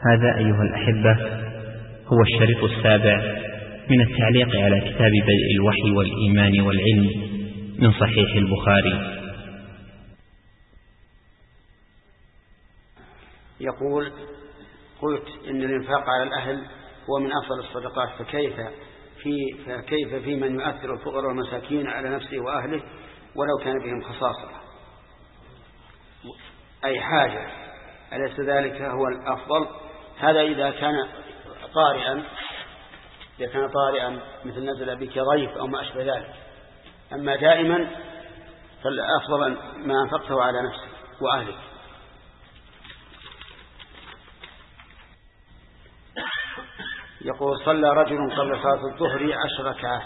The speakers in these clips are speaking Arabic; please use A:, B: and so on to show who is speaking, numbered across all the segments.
A: هذا أيها الأحبة هو الشريط السابع من التعليق على كتاب بدء الوحي والإيمان والعلم من صحيح البخاري.
B: يقول: قلت إن الإنفاق على الأهل هو من أفضل الصدقات، فكيف في من يؤثر الفقراء والمساكين على نفسه وأهله ولو كان بهم خصاصة أي حاجة، أليس ذلك هو الأفضل؟ هذا إذا كان طارئا مثل نزل بك ضيف أو ما أشبه ذلك. أما دائما فالأفضل ما أنفقته على نفسك وأهلك. يقول: صلى رجل قبل صلاة الظهر 10 ركعات،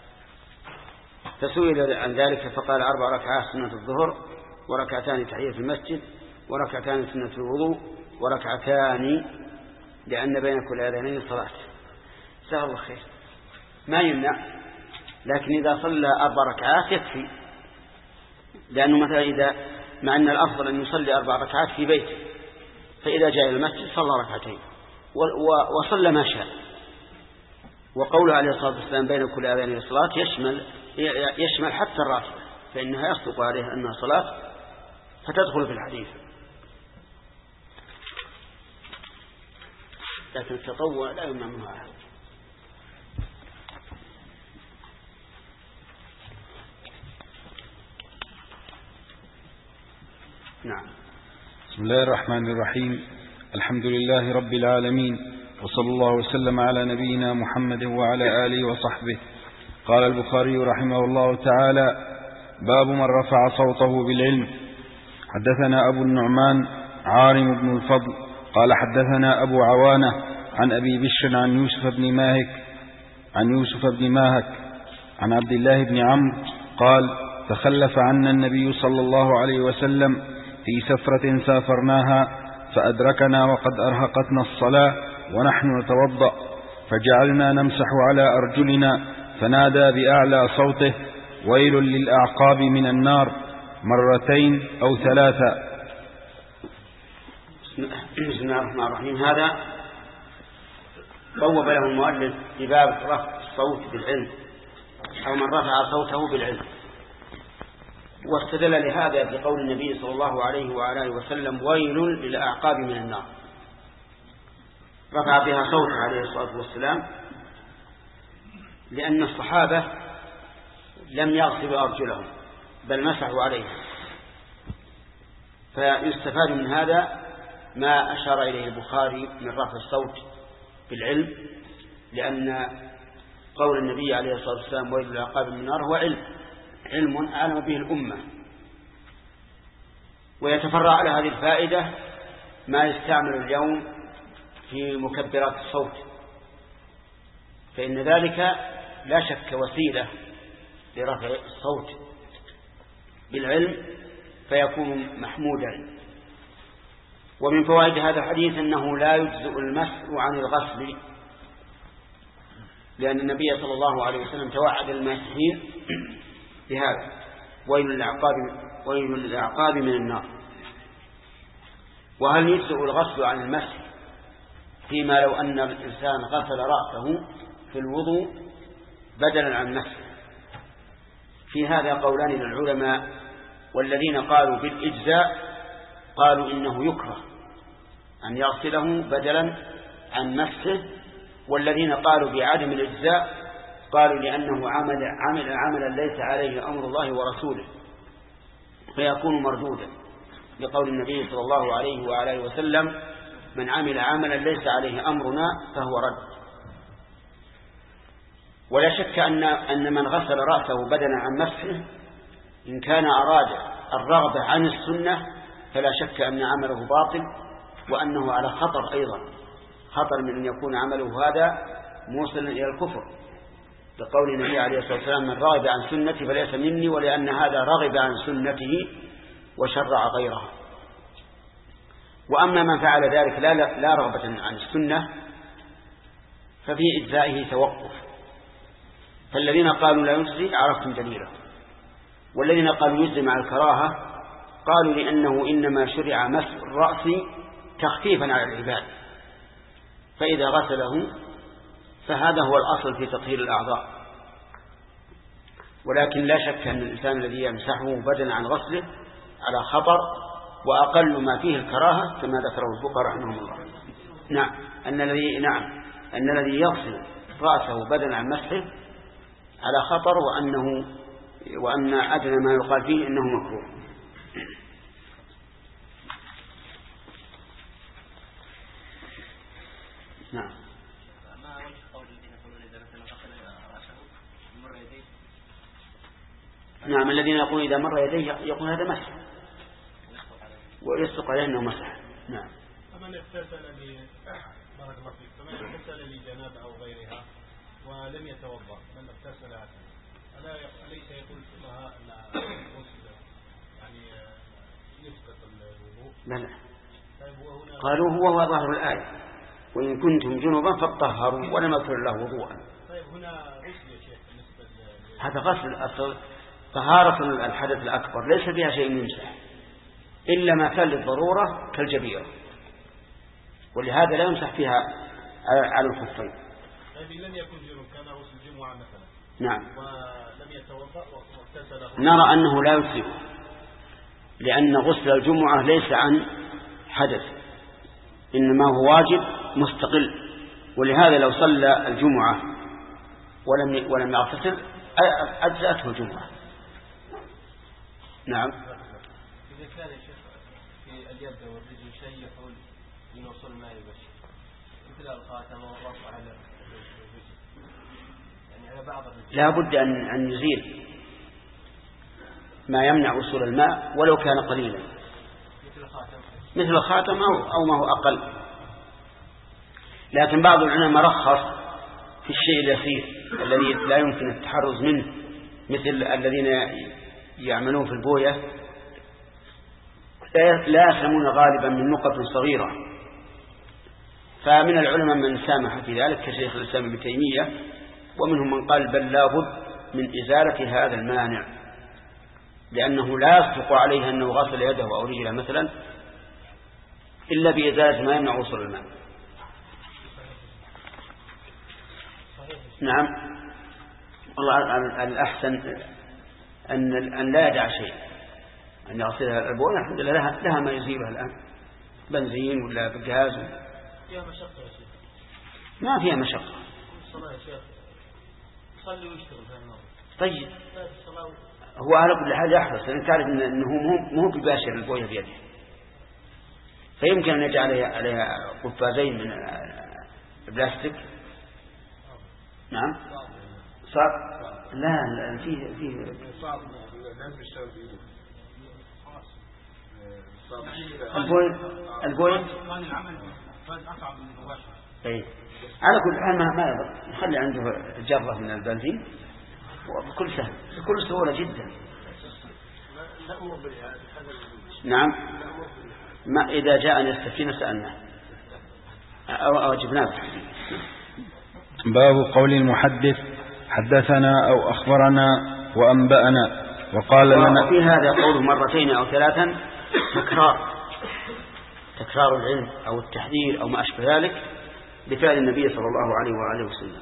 B: فسئل عن ذلك فقال: 4 ركعات سنة الظهر، وركعتان تحية المسجد، وركعتان سنة الوضوء، وركعتان لأن بين كل أذانين صلاة. جزاه الله خير. ما يمنع، لكن إذا صلى 4 ركعات يكفي، لأنه مثلا مع أن الأفضل أن يصلي 4 ركعات في بيته، فإذا جاء إلى المسجد صلى ركعتين وصلى ما شاء. وقوله عليه الصلاة والسلام بين كل أذانين صلاة يشمل حتى الراتبة، فإنها يصدق عليها أنها صلاة فتدخل في الحديث. لكن التطوع لا يمنع منه أحد. نعم.
C: بسم الله الرحمن الرحيم. الحمد لله رب العالمين، وصلى الله وسلم على نبينا محمد وعلى آله وصحبه. قال البخاري رحمه الله تعالى: باب من رفع صوته بالعلم. حدثنا أبو النعمان عارم بن الفضل قال حدثنا أبو عوانة عن أبي بشر عن يوسف بن ماهك عن عبد الله بن عمرو قال: تخلف عنا النبي صلى الله عليه وسلم في سفرة سافرناها، فأدركنا وقد أرهقتنا الصلاة ونحن نتوضأ، فجعلنا نمسح على أرجلنا، فنادى بأعلى صوته: ويل للأعقاب من النار، 2 أو 3.
B: بسم الله الرحمن الرحيم. هذا بوب له المؤلف بباب رفع الصوت بالعلم، أو من رفع صوته بالعلم، واستدل لهذا بقول النبي صلى الله عليه وآله وسلم: ويل للأعقاب من النار. رفع بها صوته عليه الصلاة والسلام لأن الصحابة لم يغسلوا أرجلهم بل مسحوا عليها، فيستفاد من هذا ما أشار إليه البخاري من رفع الصوت بالعلم، لأن قول النبي عليه الصلاة والسلام: ويل للأعقاب من النار هو علم أعلم به الأمة. ويتفرع على هذه الفائدة ما يستعمل اليوم في مكبرات الصوت، فإن ذلك لا شك وسيلة لرفع الصوت بالعلم فيكون محمودا. ومن فوائد هذا الحديث أنه لا يجزئ المسح عن الغسل، لأن النبي صلى الله عليه وسلم توعد الماسحين بهذا: ويل للأعقاب من النار. وهل يجزئ الغسل عن المسح فيما لو أن الإنسان غسل رأسه في الوضوء بدلا عن مسح؟ في هذا قولان للعلماء، والذين قالوا بالإجزاء قالوا إنه يكره أن يغسله بدلا عن مسحه، والذين قالوا بعدم الإجزاء قالوا لأنه عمل عملا ليس عليه أمر الله ورسوله فيكون مردودا، لقول النبي صلى الله عليه وآله وسلم: من عمل عملا ليس عليه أمرنا فهو رد. ولا شك أن من غسل رأسه بدلا عن مسحه إن كان أراد الرغبة عن السنة فلا شك أن عمله باطل، وأنه على خطر أيضا، خطر من أن يكون عمله هذا موصلا إلى الكفر، لقول النبي عليه الصلاة والسلام: من رغب عن سنتي فليس مني، ولأن هذا رغب عن سنته وشرع غيرها. وأما من فعل ذلك لا رغبة عن السنة ففي إجزائه توقف. فالذين قالوا لا يجزي عرفتم دليله، والذين قالوا يجزي مع الكراهة قالوا لأنه إنما شرع مسح الرأس تخفيفا على العباد، فإذا غسله فهذا هو الأصل في تطهير الأعضاء. ولكن لا شك أن الإنسان الذي يمسحه بدلا عن غسله على خطر، وأقل ما فيه الكراهة كما ذكره الفقهاء رحمهم الله. نعم أن الذي يغسل رأسه بدلا عن مسحه على خطر، وأن أدنى ما يقال فيه إنه مكروه. نعم. نعم، الذين يقول إذا مر يديه يقول هذا مسح ويصدق عليه أنه مسح. نعم.
D: فمن اغتسل لجنابة أو غيرها ولم يتوضأ، من اغتسل أليس يقول الفقهاء أن الغسل يعني يسقط الوضوء؟
B: لا. قالوا هو ظاهر الآية وإن كنتم جنبا فاطهروا ولم يغفر الله وضوءا.
D: طيب هنا غسل يا شيخ بالنسبة
B: هذا غسل أصل طهارة الحدث الأكبر ليس فيها شيء يمسح إلا ما كان للضرورة كالجبيرة، ولهذا لا يمسح فيها على الخفين.
D: طيب لم يكن جنوب، كان غسل جمعة مثلا.
B: نعم.
D: ولم يتوضأ واغتسل،
B: نرى أنه لا يجزئ، لأن غسل الجمعة ليس عن حدث، إنما هو واجب مستقل، ولهذا لو صلى الجمعة ولم يغتسل أجزأته الجمعة. نعم.
D: إذا كان يا شيخ في اليد والرجل شيء يحول من وصول الماء البشر مثل الخاتم والرفع على الوجه، يعني على بعض الرجل
B: لا بد أن يزيل ما يمنع وصول الماء ولو كان قليلا، مثل الخاتم أو ما هو أقل. لكن بعض العلماء رخص في الشيء اليسير الذي لا يمكن التحرز منه، مثل الذين يعملون في البوية لا يسلمون غالبا من نقط صغيرة، فمن العلماء من سامح في ذلك كشيخ الإسلام ابن تيمية، ومنهم من قال بل لا بد من إزالة هذا المانع، لأنه لا يصدق عليه أنه غسل يده أو رجله مثلا إلا بإزالة ما يمنع وصول الماء. نعم. والله الأحسن أن لا يدع شيء، أن يغسلها البوية الحمد لله لها ما يزيلها الآن، بنزين ولا بجاز.
D: فيها مشقة يا شيخ؟
B: ما فيها مشقة.
D: الصلاة يا شيخ صلي ويشتغل في النار.
B: طيب هو على كل حال يحرص، لأن تعرف أنه مو بباشر البوية بيده، فيمكن أن يجعل عليها قفازين من البلاستيك. نعم. صار لا فيه البوية طيب. على كل حال ما يضر، نخلي عنده جرة من البنزين وبكل سهل بكل سهولة جدا. نعم. ما إذا جاء يستفين سألنا أو جبناه.
C: باب قول المحدث حدثنا أو أخبرنا وأنبأنا وقال لنا.
B: في هذا قوله مرتين أو ثلاثا تكرار العلم أو التحذير أو ما أشبه ذلك بفعل النبي صلى الله عليه وآله وسلم.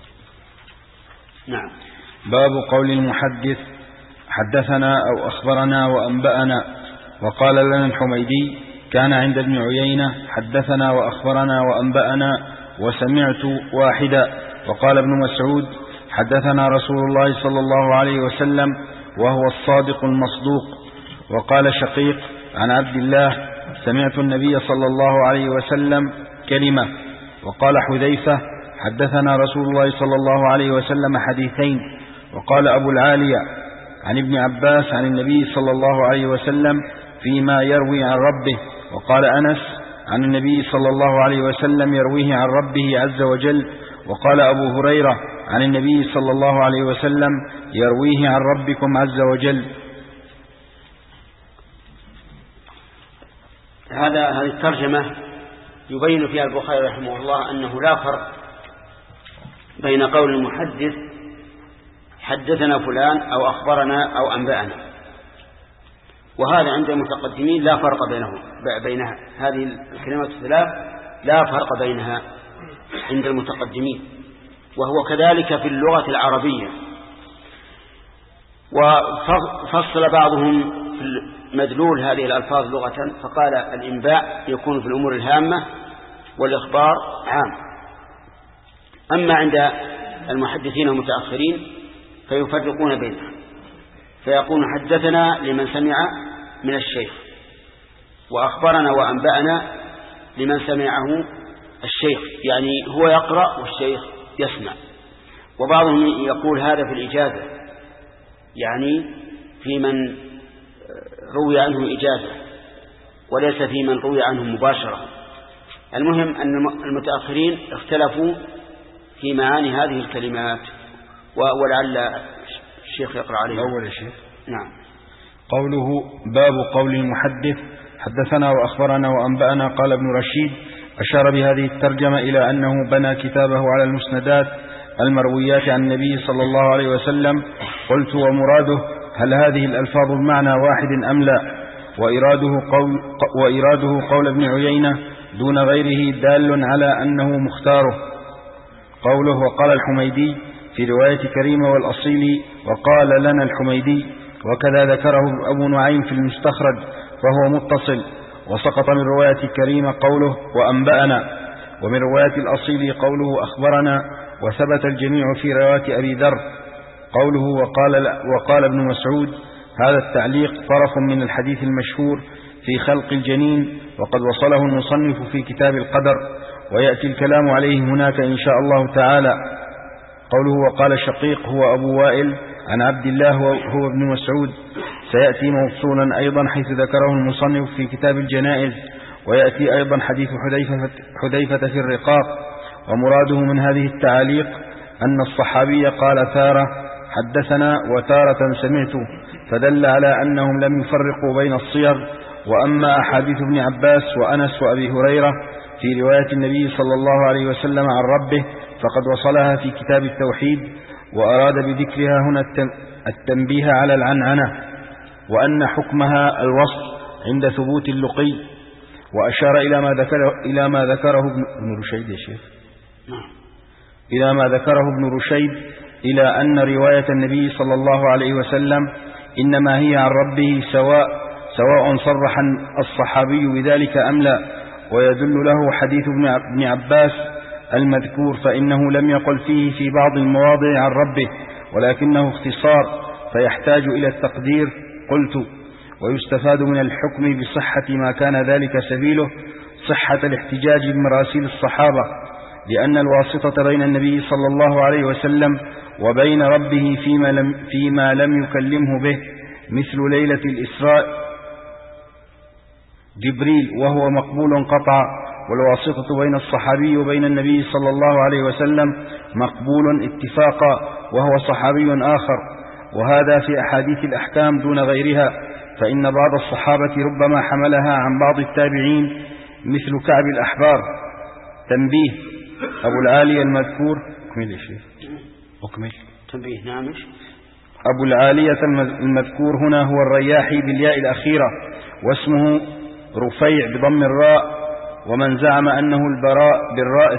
B: نعم.
C: باب قول المحدث حدثنا أو أخبرنا وأنبأنا وقال لنا الحميدي كان عند ابن عيينة حدثنا وأخبرنا وأنبأنا وسمعت واحدا. وقال ابن مسعود حدثنا رسول الله صلى الله عليه وسلم وهو الصادق المصدوق. وقال شقيق عن عبد الله سمعت النبي صلى الله عليه وسلم كلمة. وقال حذيفة حدثنا رسول الله صلى الله عليه وسلم حديثين. وقال أبو العالية عن ابن عباس عن النبي صلى الله عليه وسلم فيما يروي عن ربه. وقال أنس عن النبي صلى الله عليه وسلم يرويه عن ربه عز وجل. وقال أبو هريرة عن النبي صلى الله عليه وسلم يرويه عن ربكم عز وجل.
B: هذه الترجمة يبين فيها البخاري رحمه الله أنه لا فرق بين قول المحدث حدثنا فلان أو أخبرنا أو أنبأنا، وهذا عند المتقدمين لا فرق بينها. هذه الكلمات الثلاث لا فرق بينها، عند المتقدمين، وهو كذلك في اللغة العربية. وفصل بعضهم في مدلول هذه الألفاظ لغة، فقال الإنباء يكون في الأمور الهامة والإخبار عام. أما عند المحدثين المتأخرين فيفرقون بينها، فيقول حدثنا لمن سمع من الشيخ، وأخبرنا وأنبأنا لمن سمعه الشيخ، يعني هو يقرأ والشيخ يسمع. وبعضهم يقول هذا في الإجازة، يعني في من روي عنه إجازة وليس في من روي عنه مباشرة. المهم أن المتأخرين اختلفوا في معاني هذه الكلمات، ولعل الشيخ يقرأ عليه.
C: أول شيء
B: نعم.
C: قوله باب قول المحدث حدثنا وأخبرنا وأنبأنا قال ابن رشيد أشار بهذه الترجمة إلى أنه بنى كتابه على المسندات المرويات عن النبي صلى الله عليه وسلم. قلت ومراده هل هذه الألفاظ بمعنى واحد أم لا؟ وإراده قول ابن عيينة دون غيره دال على أنه مختاره. قوله وقال الحميدي في رواية كريمة والأصيلي وقال لنا الحميدي، وكذا ذكره أبو نعيم في المستخرج فهو متصل. وسقط من رواية كريمة قوله وأنبأنا، ومن رواية الأصيلي قوله أخبرنا، وثبت الجميع في رواية أبي ذر قوله وقال ابن مسعود. هذا التعليق طرف من الحديث المشهور في خلق الجنين، وقد وصله المصنف في كتاب القدر، ويأتي الكلام عليه هناك إن شاء الله تعالى. قوله وقال شقيق هو أبو وائل عن عبد الله هو ابن مسعود، سيأتي موصولا أيضا حيث ذكره المصنف في كتاب الجنائز، ويأتي أيضا حديث حذيفة في الرقاق. ومراده من هذه التعاليق أن الصحابي قال تارة حدثنا وتارة سمعت، فدل على أنهم لم يفرقوا بين الصيغ. وأما أحاديث ابن عباس وأنس وأبي هريرة في رواية النبي صلى الله عليه وسلم عن ربه فقد وصلها في كتاب التوحيد، وأراد بذكرها هنا التنبيه على العنعنة، وأن حكمها الوصل عند ثبوت اللقي. وأشار إلى ما ذكره ابن رشيد يا شيخ، إلى ما ذكره ابن رشيد إلى أن رواية النبي صلى الله عليه وسلم إنما هي عن ربه سواء صرح الصحابي بذلك أم لا. ويدل له حديث ابن عباس المذكور، فإنه لم يقل فيه في بعض المواضع عن ربه، ولكنه اختصار فيحتاج إلى التقدير. قلت ويستفاد من الحكم بصحة ما كان ذلك سبيله صحة الاحتجاج بمراسيل الصحابة، لأن الواسطة بين النبي صلى الله عليه وسلم وبين ربه فيما لم يكلمه به، مثل ليلة الإسراء جبريل وهو مقبول قطع، والواسطة بين الصحابي وبين النبي صلى الله عليه وسلم مقبول اتفاقا وهو صحابي آخر. وهذا في أحاديث الأحكام دون غيرها، فإن بعض الصحابة ربما حملها عن بعض التابعين مثل كعب الأحبار. تنبيه أبو العالية المذكور
B: تنبيه نعمش
C: أبو العالية المذكور هنا هو الرياحي بالياء الأخيرة، واسمه رفيع بضم الراء. ومن زعم أنه البراء بالراء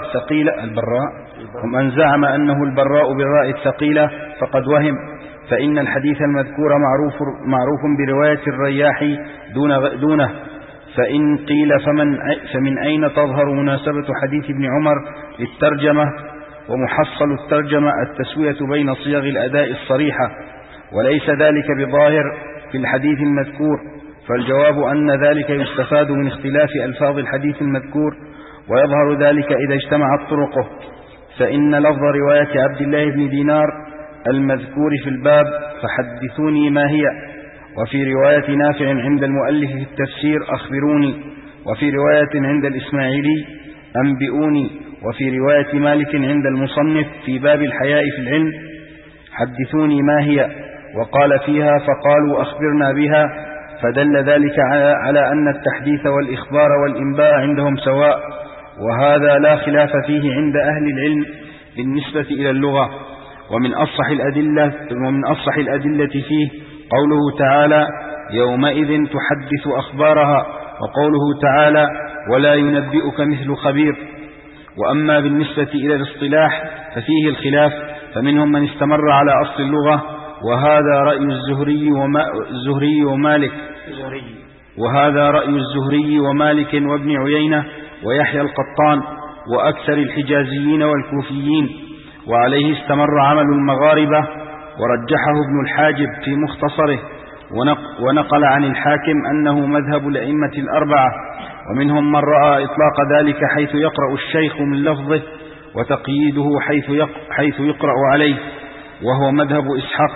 C: الثقيلة فقد وهم، فإن الحديث المذكور معروف برواية الرياحي دونه. فإن قيل فمن أين تظهر مناسبة حديث ابن عمر للترجمة؟ ومحصل الترجمة التسوية بين صيغ الأداء الصريحة، وليس ذلك بظاهر في الحديث المذكور. فالجواب أن ذلك يستفاد من اختلاف ألفاظ الحديث المذكور، ويظهر ذلك إذا اجتمعت طرقه. فإن لفظ رواية عبد الله بن دينار المذكور في الباب فحدثوني ما هي، وفي رواية نافع عند المؤلف في التفسير أخبروني، وفي رواية عند الإسماعيلي أنبئوني، وفي رواية مالك عند المصنف في باب الحياء في العلم حدثوني ما هي، وقال فيها فقالوا أخبرنا بها. فدل ذلك على أن التحديث والإخبار والإنباء عندهم سواء، وهذا لا خلاف فيه عند أهل العلم بالنسبة إلى اللغة. ومن أصح الأدلة فيه قوله تعالى يومئذ تحدث أخبارها، وقوله تعالى ولا ينبئك مثل خبير. وأما بالنسبة إلى الاصطلاح ففيه الخلاف، فمنهم من استمر على أصل اللغة، وهذا رأي الزهري ومالك وابن عيينة ويحيى القطان وأكثر الحجازيين والكوفيين، وعليه استمر عمل المغاربة، ورجحه ابن الحاجب في مختصره، ونقل عن الحاكم أنه مذهب الأئمة الأربعة. ومنهم من رأى إطلاق ذلك حيث يقرأ الشيخ من لفظه، وتقييده حيث يقرأ عليه، وهو مذهب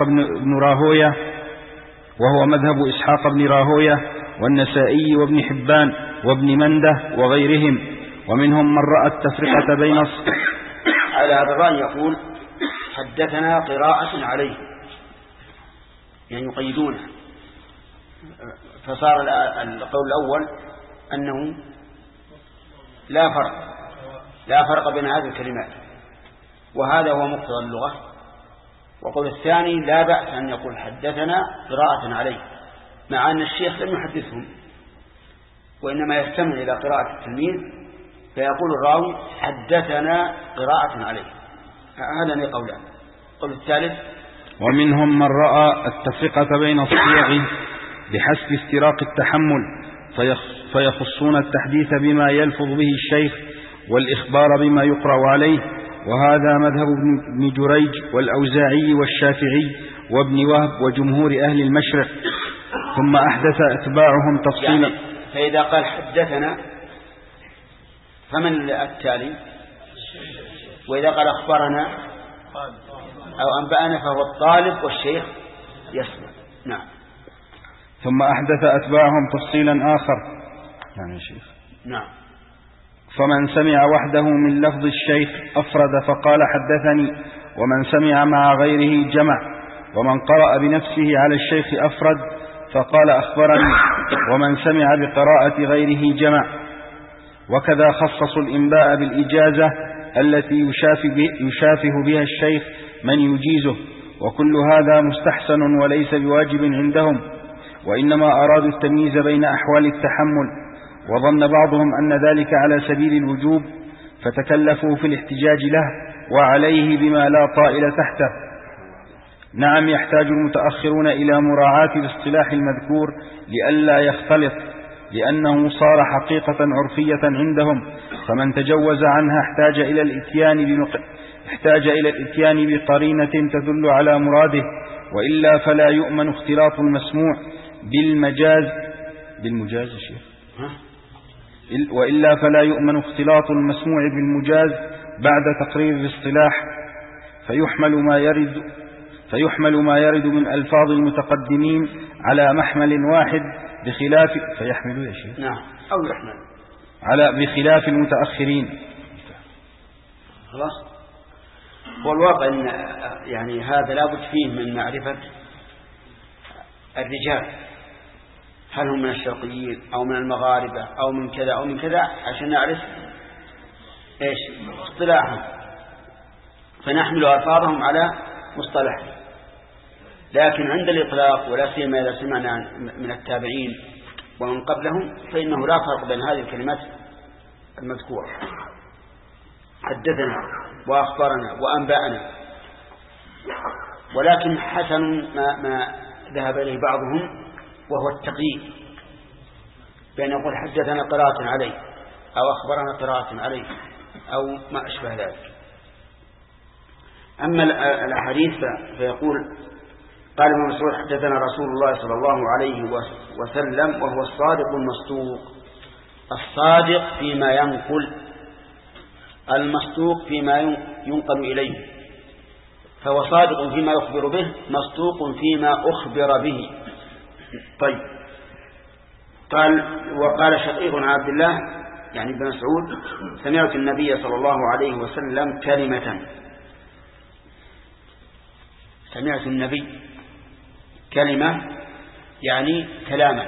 C: إسحاق بن راهوية والنسائي وابن حبان وابن منده وغيرهم. ومنهم من رأى التفرقة بين
B: على هذا الرأي يقول حدثنا قراءة عليه، يعني يقيدونه، فصار القول الأول أنه لا فرق بين هذه الكلمات، وهذا هو مقتضى اللغة. وقول الثاني لا بأس أن يقول حدثنا قراءة عليه، مع أن الشيخ لم يحدثهم، وإنما يستمع إلى قراءة التلميذ فيقول الراوي حدثنا قراءة عليه. هذا قولان. قول الثالث
C: ومنهم من رأى التفرقة بين الصيغ بحسب استراق التحمل، فيخصون التحديث بما يلفظ به الشيخ والإخبار بما يقرأ عليه، وهذا مذهب ابن جريج والأوزاعي والشافعي وابن وهب وجمهور أهل المشرق. ثم أحدث أتباعهم تفصيلا.
B: يعني فإذا قال حدثنا فمن التالي؟ وإذا قال أخبرنا أو أنبأنا فهو الطالب والشيخ يسمع. نعم.
C: ثم أحدث أتباعهم تفصيلا آخر. يعني شيخ.
B: نعم.
C: فمن سمع وحده من لفظ الشيخ أفرد فقال حدثني، ومن سمع مع غيره جمع، ومن قرأ بنفسه على الشيخ أفرد فقال أخبرني، ومن سمع بقراءة غيره جمع. وكذا خصصوا الإنباء بالإجازة التي يشافه بها الشيخ من يجيزه، وكل هذا مستحسن وليس بواجب عندهم، وإنما أرادوا التمييز بين أحوال التحمل، وظن بعضهم أن ذلك على سبيل الوجوب فتكلفوا في الاحتجاج له وعليه بما لا طائل تحته. نعم، يحتاج المتأخرون إلى مراعاة الاصطلاح المذكور لئلا يختلط، لأنه صار حقيقة عرفية عندهم، فمن تجوز عنها احتاج إلى الإتيان بقرينة تدل على مراده، وإلا فلا يؤمن اختلاط المسموع بالمجاز وإلا فلا يؤمن اختلاط المسموع بالمجاز بعد تقرير الاصطلاح، فيحمل ما يرد من ألفاظ المتقدمين على محمل واحد بخلاف بخلاف المتأخرين.
B: خلاص. والواقع أن يعني هذا لابد فيه من معرفة الرجال، هل هم من الشرقيين أو من المغاربة أو من كذا أو من كذا، عشان نعرف إيش اصطلاحهم، فنحمل ألفاظهم على مصطلحهم. لكن عند الإطلاق، ولا سيما إذا سمعنا من التابعين ومن قبلهم، فإنه لا فرق بين هذه الكلمات المذكورة، حدثنا وأخبرنا وأنبأنا. ولكن حسن ما ذهب إليه بعضهم، وهو التقييد، بأن يقول حدثنا قراءة عليه أو أخبرنا قراءة عليه أو ما أشبه ذلك. أما الأحاديث فيقول قال ابن مسعود حدثنا رسول الله صلى الله عليه وسلم وهو الصادق المصدوق. الصادق فيما ينقل، المصدوق فيما ينقل إليه، فهو صادق فيما يخبر به، مصدوق فيما أخبر به. طيب. وقال شقيق عن عبد الله يعني ابن مسعود سمعت النبي صلى الله عليه وسلم كلمة، سمعت النبي كلمة يعني كلاما.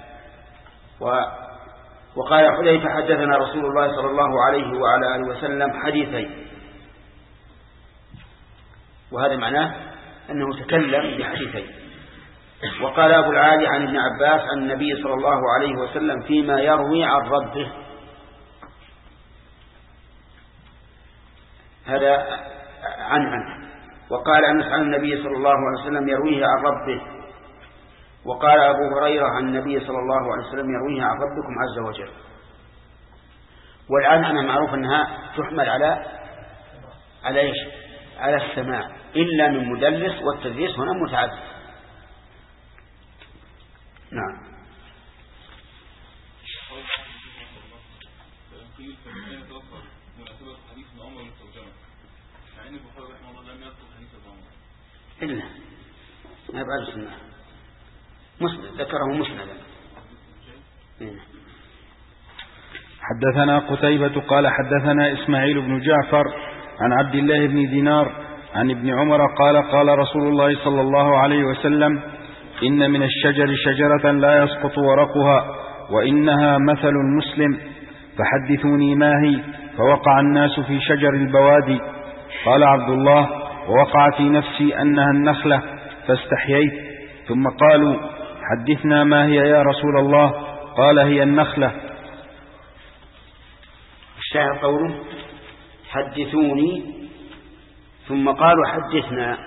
B: وقال حذيفة حدثنا رسول الله صلى الله عليه وعلى آله وسلم حديثين، وهذا معناه أنه تكلم بحديثين. وقال أبو العالي عن ابن عباس عن النبي صلى الله عليه وسلم فيما يروي عن ربه، هذا عنه. وقال أنس عن النبي صلى الله عليه وسلم يرويه عن ربه. وقال أبو هريرة عن النبي صلى الله عليه وسلم يرويه عن ربكم عز وجل. والعنعنة معروف أنها تحمل على إيش؟ على السماع، إلا من مدلس، والتدليس هنا متعدد. نعم. إلا ما يبقى السنة مسند، ذكره مسندا.
C: حدثنا قتيبة قال حدثنا إسماعيل بن جعفر عن عبد الله بن دينار عن ابن عمر قال قال رسول الله صلى الله عليه وسلم إن من الشجر شجرة لا يسقط ورقها وإنها مثل المسلم فحدثوني ما هي. فوقع الناس في شجر البوادي. قال عبد الله ووقع في نفسي أنها النخلة فاستحييت. ثم قالوا حدثنا ما هي يا رسول الله؟ قال هي النخلة.
B: الشاهد قوله حدثوني، ثم قالوا حدثنا.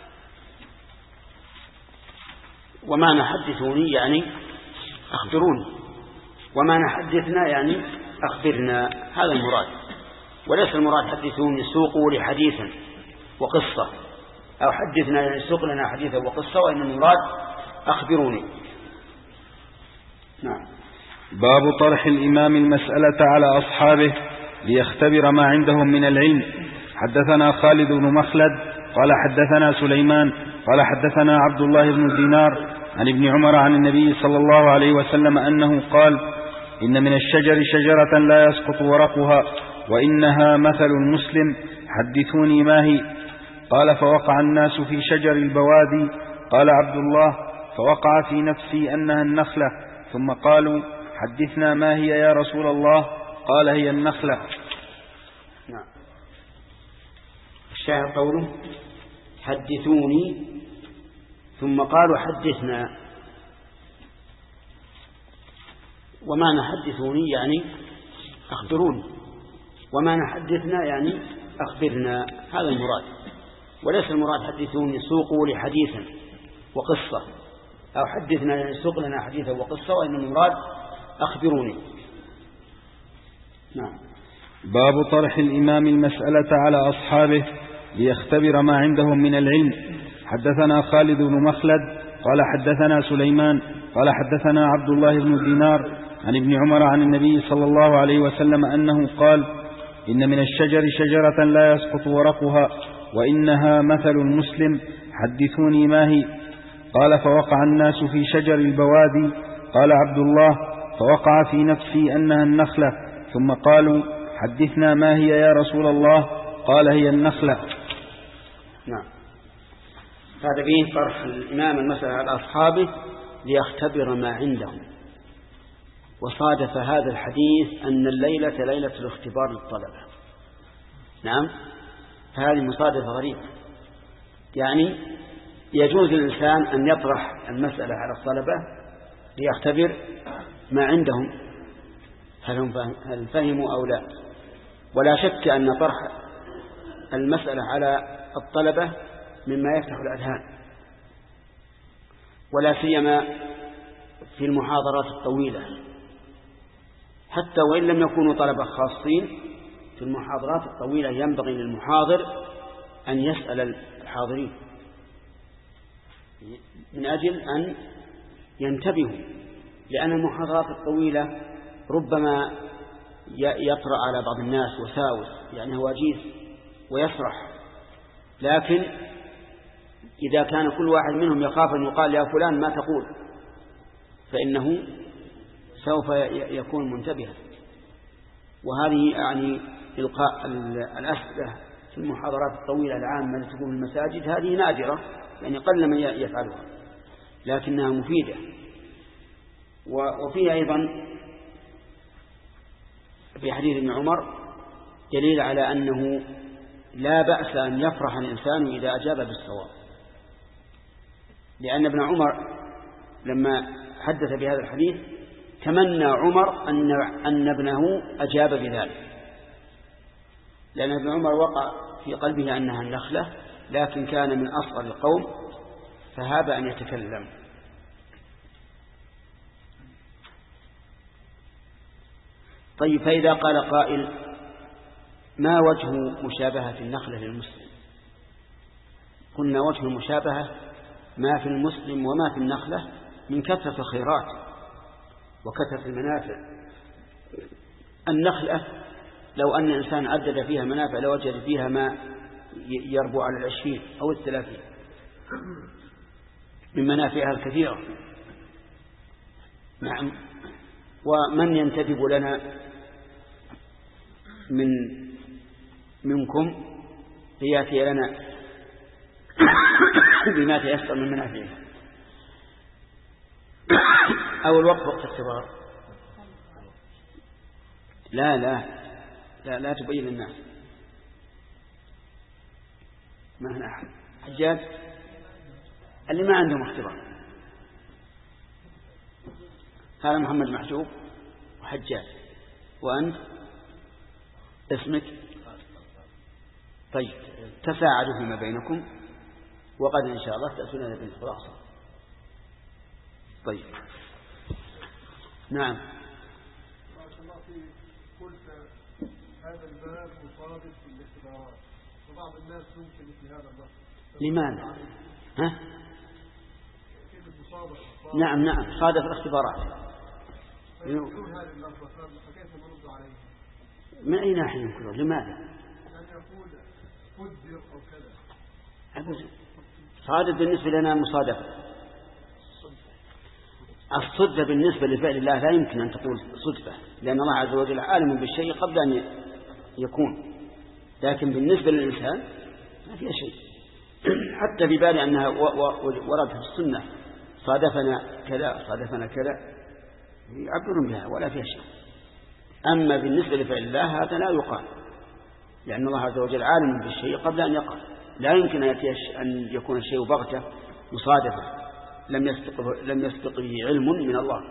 B: ومعنى حدثوني يعني أخبروني، ومعنى حدثنا يعني أخبرنا، هذا المراد. وليس المراد حدثوني سوقوا لي حديثا وقصة، أو حدثنا يعني سوق لنا حديثا وقصة، وإن المراد أخبروني. نعم.
C: باب طرح الإمام المسألة على أصحابه ليختبر ما عندهم من العلم. حدثنا خالد بن مخلد قال حدثنا سليمان قال حدثنا عبد الله بن دينار عن ابن عمر عن النبي صلى الله عليه وسلم أنه قال إن من الشجر شجرة لا يسقط ورقها وإنها مثل المسلم حدثوني ما هي. قال فوقع الناس في شجر البوادي. قال عبد الله فوقع في نفسي أنها النخلة. ثم قالوا حدثنا ما هي يا رسول الله؟ قال هي النخلة.
B: نعم. الشاهد قوله حدثوني، ثم قالوا حدثنا. ومعنى حدثوني يعني أخبروني، ومعنى حدثنا يعني أخبرنا، هذا المراد. وليس المراد حدثوني سوقوا لي حديثا وقصة، أو حدثنا يعني سوق لنا حديثا وقصة، وإن المراد أخبروني. نعم.
C: باب طرح الإمام المسألة على أصحابه ليختبر ما عندهم من العلم. حدثنا خالد بن مخلد قال حدثنا سليمان قال حدثنا عبد الله بن دينار عن ابن عمر عن النبي صلى الله عليه وسلم أنه قال إن من الشجر شجرة لا يسقط ورقها وإنها مثل المسلم حدثوني ما هي. قال فوقع الناس في شجر البوادي. قال عبد الله فوقع في نفسي أنها النخلة. ثم قالوا حدثنا ما هي يا رسول الله؟ قال هي النخلة.
B: نعم. هذا فيه طرح الإمام المسألة على أصحابه ليختبر ما عندهم. وصادف هذا الحديث أن الليلة ليلة الاختبار للطلبة. نعم. هذه مصادفة غريبة، يعني يجوز للإنسان أن يطرح المسألة على الطلبة ليختبر ما عندهم، هل فهموا أو لا. ولا شك أن طرح المسألة على الطلبة مما يفتح الأذهان، ولا سيما في المحاضرات الطويلة، حتى وإن لم يكونوا طلبة خاصين. في المحاضرات الطويلة ينبغي للمحاضر أن يسأل الحاضرين من أجل أن ينتبهوا، لأن المحاضرات الطويلة ربما يطرأ على بعض الناس وساوس، يعني هواجيس ويسرح. لكن إذا كان كل واحد منهم يخاف أن يقال يا فلان ما تقول، فإنه سوف يكون منتبها. وهذه يعني إلقاء الأسئلة في المحاضرات الطويلة العامة التي تكون في المساجد هذه نادرة، يعني قل من يفعلها، لكنها مفيدة. وفيها أيضا في حديث ابن عمر دليل على أنه لا بأس أن يفرح الإنسان إذا أجاب بالصواب، لأن ابن عمر لما حدث بهذا الحديث تمنى عمر أن ابنه أجاب بذلك، لأن ابن عمر وقع في قلبه أنها النخلة، لكن كان من أصغر القوم فهاب أن يتكلم. طيب، فإذا قال قائل: ما وجه مشابهة النخلة للمسلم؟ قلنا وجه المشابهة ما في المسلم وما في النخلة من كثرة الخيرات وكثرة المنافع. النخلة لو أن الإنسان عدد فيها منافع لوجد فيها ما يربو على 20 أو 30 من منافعها الكثيرة. نعم. ومن ينتدب لنا منكم ليأتي لنا بما تيسر من منافعها؟ أو الوقت وقت اختبار. لا لا لا لا تبين للناس. ما هنا أحد حجاج اللي ما عندهم اختبار. هذا محمد محجوب وحجاج. وأنت اسمك؟ طيب، تساعدوا فيما بينكم وقد إن شاء الله تأتون بالخلاصة. طيب، نعم.
E: هذا الباب مصادف للاختبارات، وبعض الناس ممكن مثل هذا النص.
B: لماذا؟ ها؟
E: كيف المصادفة؟
B: نعم صادف الاختبارات.
E: يقولون هذه اللفظة فكيف نرد عليه؟
B: من أي ناحية ينكرون؟ لماذا؟
E: أن يقول قدر أو كذا.
B: صادف بالنسبة لنا مصادفة. الصدفة بالنسبة لفعل الله لا يمكن أن تقول صدفة، لأن الله عز وجل عالم بالشيء قبل أن يكون. لكن بالنسبة للإنسان ما فيها شيء. حتى ببال أنها وردت في السنة صادفنا كذا صادفنا كذا يعبرون بها ولا فيها شيء. أما بالنسبة لفعل الله هذا لا يقال، لأن الله عز وجل عالم بالشيء قبل أن يقع. لا يمكن أن يكون الشيء بغتة مصادفة لم يسبق به علم من الله.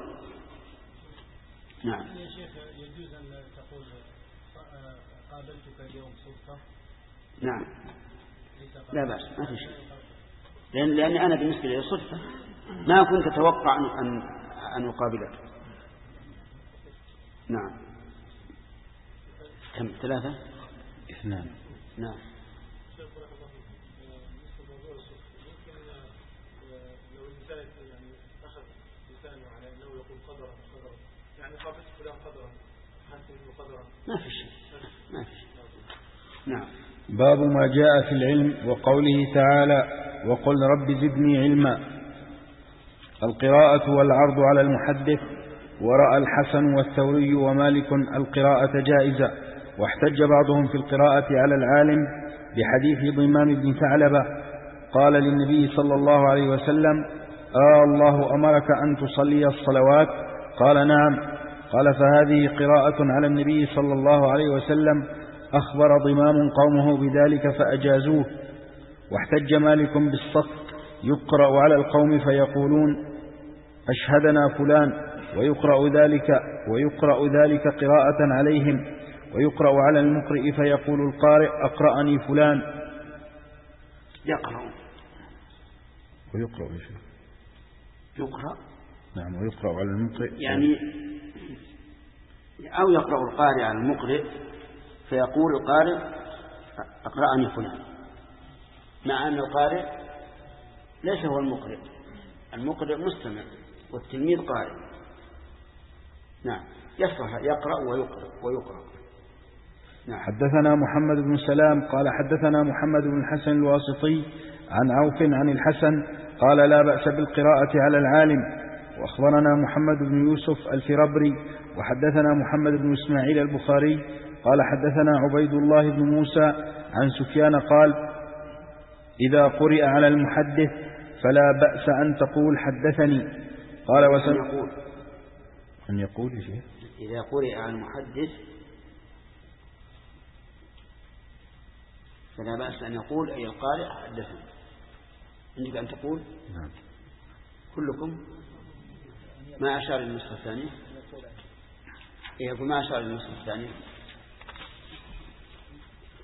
B: نعم.
E: يا شيخ، يجوز أن تقول قابلتك اليوم صدفة؟
B: نعم، لا بأس، ما في شيء. لأن أنا بالنسبة لي صدفة ما كنت أتوقع أن أقابلك. نعم. كم؟ 3؟
C: 2.
B: نعم. ما في شيء. نعم.
C: باب ما جاء في العلم وقوله تعالى: وقل رب زدني علما. القراءة والعرض على المحدث. ورأى الحسن والثوري ومالك القراءة جائزة، واحتج بعضهم في القراءة على العالم بحديث ضمام بن ثعلبة قال للنبي صلى الله عليه وسلم: الله أمرك أن تصلي الصلوات؟ قال: نعم. قال: فهذه قراءة على النبي صلى الله عليه وسلم. أخبر ضمام قومه بذلك فأجازوه. واحتج مالك بالصف يقرأ على القوم فيقولون: أشهدنا فلان، ويقرأ ذلك قراءة عليهم. ويقرأ على المقرئ فيقول القارئ: أقرأني فلان.
B: يقرأ
C: نعم. ويقرأ على المقرئ
B: يعني أو يقرأ القارئ على المقرئ فيقول القارئ: أقرأني فلان، مع أن القارئ ليس هو المقرئ. المقرئ مستمع والتلميذ قارئ. نعم. يقرأ ويقرأ. نعم.
C: حدثنا محمد بن سلام قال حدثنا محمد بن الحسن الواسطي عن عوف عن الحسن قال: لا بأس بالقراءة على العالم. وأخبرنا محمد بن يوسف الفربري وحدثنا محمد بن إسماعيل البخاري قال حدثنا عبيد الله بن موسى عن سفيان قال: إذا قرئ على المحدث فلا بأس أن تقول حدثني. قال: أن يقول
B: إذا قرئ على المحدث فلا بأس أن يقول أي القارئ حدثني. عندك أن تقول؟
C: نعم.
B: كلكم ما أشار للنسخة الثانية؟ يقول ما أشار للنسخة الثانية.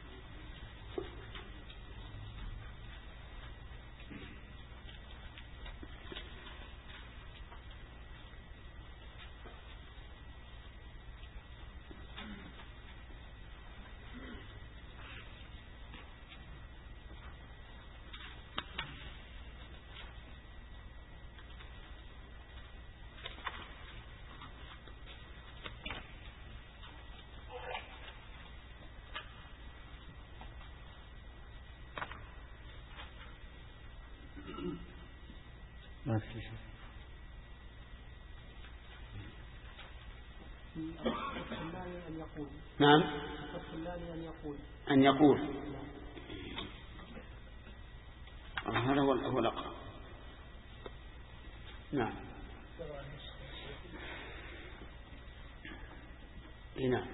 C: ما في شيء.
B: نعم أن يقول هذا هو الأقرب. نعم نعم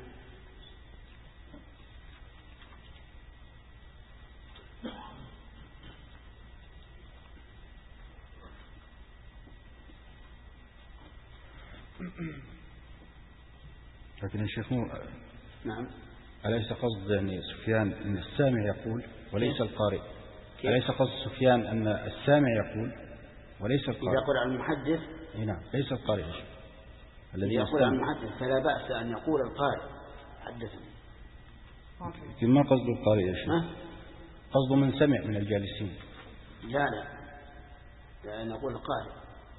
C: لكن الشيخ
B: نعم
C: أليس قصد يعني سفيان أن السامع يقول وليس القارئ؟ أليس قصد سفيان أن السامع يقول وليس القارئ؟
B: إذا قرأ المحدث
C: نعم ليس القارئ الذي
B: يقول المحدث فلا بأس أن يقول القارئ حدثني.
C: لكن ما قصد القارئ يا شيخ؟ قصد من سمع من الجالسين.
B: لا أن يقول القارئ.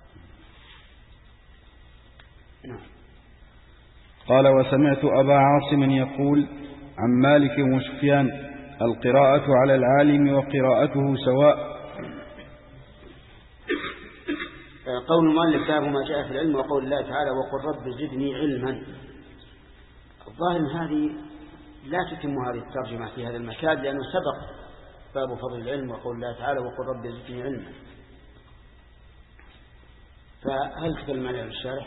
B: نعم.
C: قال وسمعت أبا عاصم يقول عن مالك وسفيان القراءة على العالم وقراءته سواء.
B: قول المؤلف باب ما جاء في العلم وقول الله تعالى وقل رب زدني علما. الظاهر هذه لا تتم هذه الترجمة في هذا المكان لأنه سبق باب فضل العلم وقول الله تعالى وقل رب زدني علما. فهل تكلم عليه الشارح؟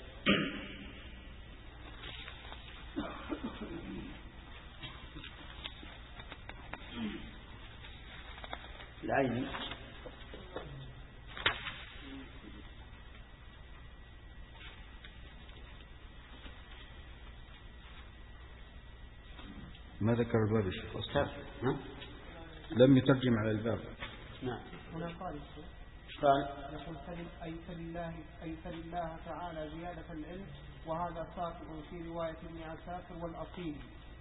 B: العيني
C: ما ذكر الباب الشيخ أصلا.
B: لم
C: يترجم على الباب.
B: نعم.
E: هنا قال يقول فلله تعالى زيادة العلم وهذا ساقط في رواية ابن عساكر والأصيل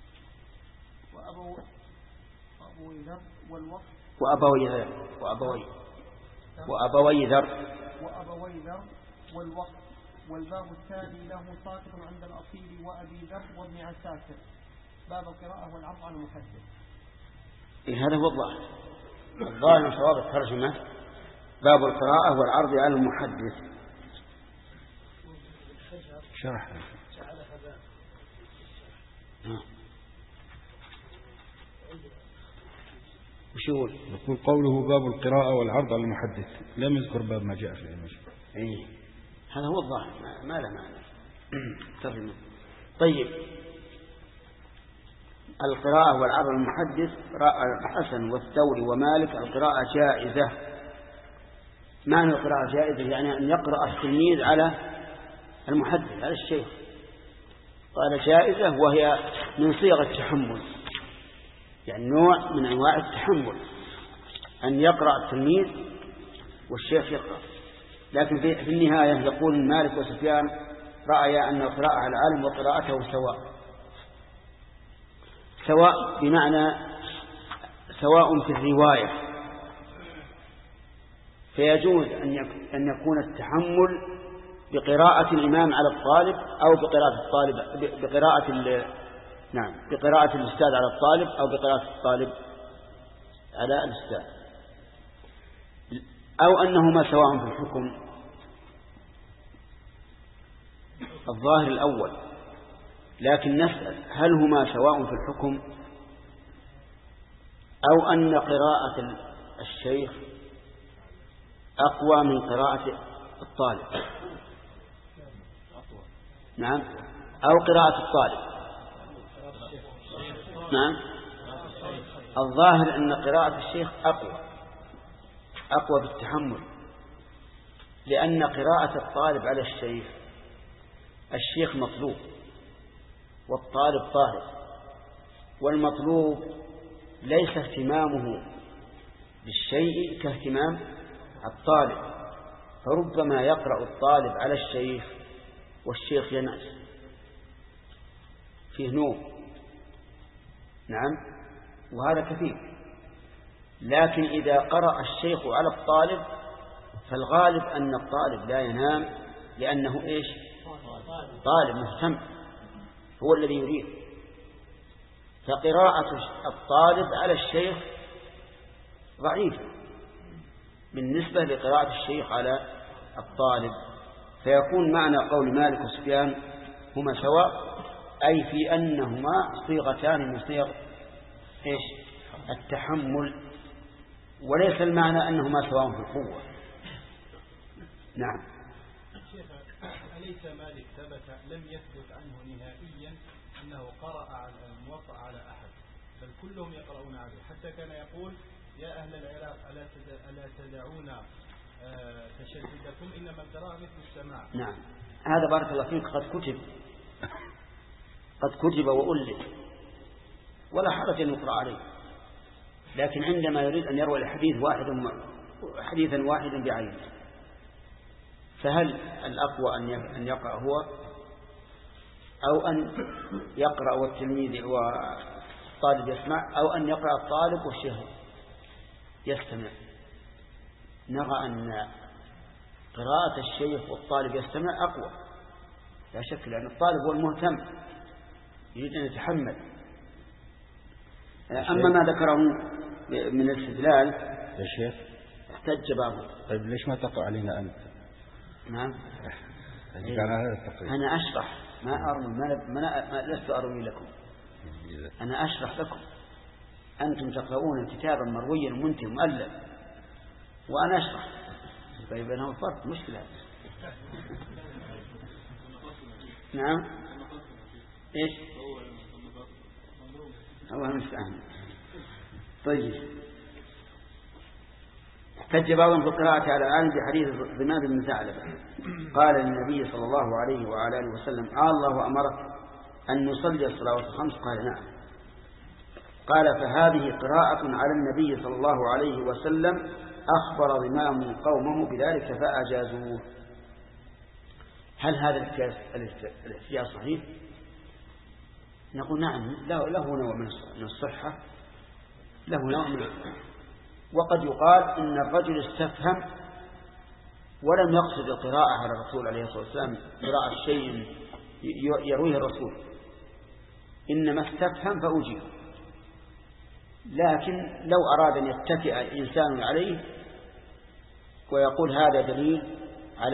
E: وأبوي ذر والوقت
B: وأبوي ذر
E: والوقت. والباب الثاني له ساقط عند الأصيل وأبي ذر وابن عساكر باب القراءة والعرض على المحدث.
B: هذا هو الظاهر من صواب الترجمة باب القراءة والعرض على المحدث.
C: شرح
B: وش يقول؟
C: يقول قوله باب القراءة والعرض على المحدث لم يذكر باب ما جاء في العلم.
B: هذا هو الظاهر ما له معنى ترجمة. طيب القراءة والعرض على المحدث الحسن والثوري ومالك القراءة جائزة. معنى القراءة جائزة يعني أن يقرأ التلميذ على المحدث على الشيخ. قال جائزة وهي من صيغ التحمل يعني نوع من أنواع التحمل أن يقرأ التلميذ والشيخ يقرأ. لكن في النهاية يقول مالك وسفيان رأي أن القراءة على العالم وقراءته سواء بمعنى سواء في الرواية. فيجوز أن يكون التحمل بقراءة الإمام على الطالب أو بقراءة الأستاذ على الطالب أو بقراءة الطالب على الأستاذ أو أنهما سواء في الحكم. الظاهر الأول لكن نسأل هل هما سواء في الحكم أو أن قراءة الشيخ أقوى من قراءة الطالب. نعم أو قراءة الطالب. نعم الظاهر أن قراءة الشيخ أقوى بالتحمل لأن قراءة الطالب على الشيخ مطلوب والطالب طالب والمطلوب ليس اهتمامه بالشيء كاهتمام الطالب فربما يقرأ الطالب على الشيخ والشيخ ينعس فيه نوم. نعم وهذا كثير. لكن إذا قرأ الشيخ على الطالب فالغالب أن الطالب لا ينام لأنه إيش طالب مهتم هو الذي يريد. فقراءة الطالب على الشيخ ضعيفة بالنسبة لقراءة الشيخ على الطالب، فيكون معنى قول مالك وسفيان هما سواء، أي في أنهما صيغتان من صيغ التحمل، وليس المعنى أنهما سواء في القوة. نعم.
F: شيخ، أليس مالك لم يثبت عنه نهائيا أنه قرأ على الموطأ على أحد، بل كلهم يقرؤون عليه، حتى كان يقول يا أهل العراق ألا تدعون تشددكم إنما القراءة مثل السماع.
B: نعم، هذا بارك الله فيك قد كتب وألف ولا حرج أن يقرأ عليه، لكن عندما يريد أن يروي حديثا واحدا بعينه، فهل الأقوى أن يقرأ هو أو أن يقرأ والتلميذ والطالب يسمع، أو أن يقرأ الطالب والشيخ يستمع؟ نرى أن قراءة الشيخ والطالب يستمع أقوى لا شك، لأن الطالب هو المهتم يريد أن يتحمل. أما ما ذكره من الاستدلال
C: يا شيخ
B: احتج بعضه.
C: طيب ليش ما تقرأ علينا أنت؟
B: نعم،
C: أنا
B: أشرح ما أرمي، ما لست أروي لكم، أنا أشرح لكم. أنتم تقرؤون كتابا مرويا منتهى مؤلف وأنا أشرح، فبينهم فرق، مشكلة. نعم، إيش هو المستعان. طيب، احتج بعضهم في القراءة على الآن بحديث ضماد بن ثعلبة قال للنبي صلى الله عليه وعلى آله وسلم الله أمرك أن نصلي الصلوات الخمس؟ قال نعم. قال فهذه قراءة على النبي صلى الله عليه وسلم، أخبر ضمام قومه بذلك فأجازوه. هل هذا الاحتجاج صحيح؟ نقول نعم، له نوع من الصحة، له نوع من الصحة. وقد يقال إن الرجل استفهم ولم يقصد القراءة على الرسول عليه الصلاة والسلام، قراءة شيء يرويه الرسول، إنما استفهم فأجيب. لكن لو أراد أن يتكئ إنسان عليه ويقول هذا دليل على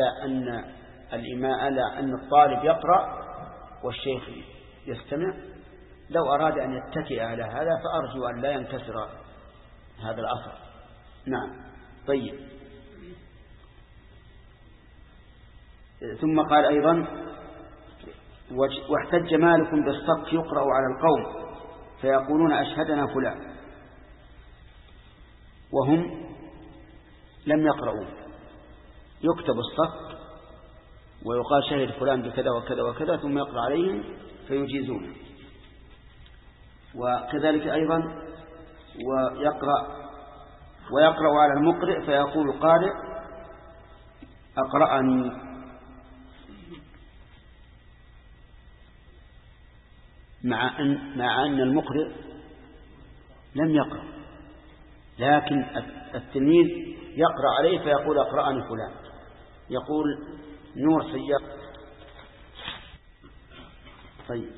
B: أن الطالب يقرأ والشيخ يستمع، لو أراد أن يتكئ على هذا فأرجو أن لا ينكسر هذا الأثر. نعم. طيب، ثم قال أيضا واحتج مالك بالصك يقرأ على القوم فيقولون أشهدنا فلان وهم لم يقرؤوا، يكتب الصك ويقال شهد فلان بكذا وكذا وكذا ثم يقرأ عليهم فيجيزون. وكذلك أيضا ويقرأ على المقرئ فيقول القارئ أقرأني، مع أن المقرئ لم يقرأ، لكن التلميذ يقرأ عليه فيقول أقرأني فلان. يقول نور سياق. طيب،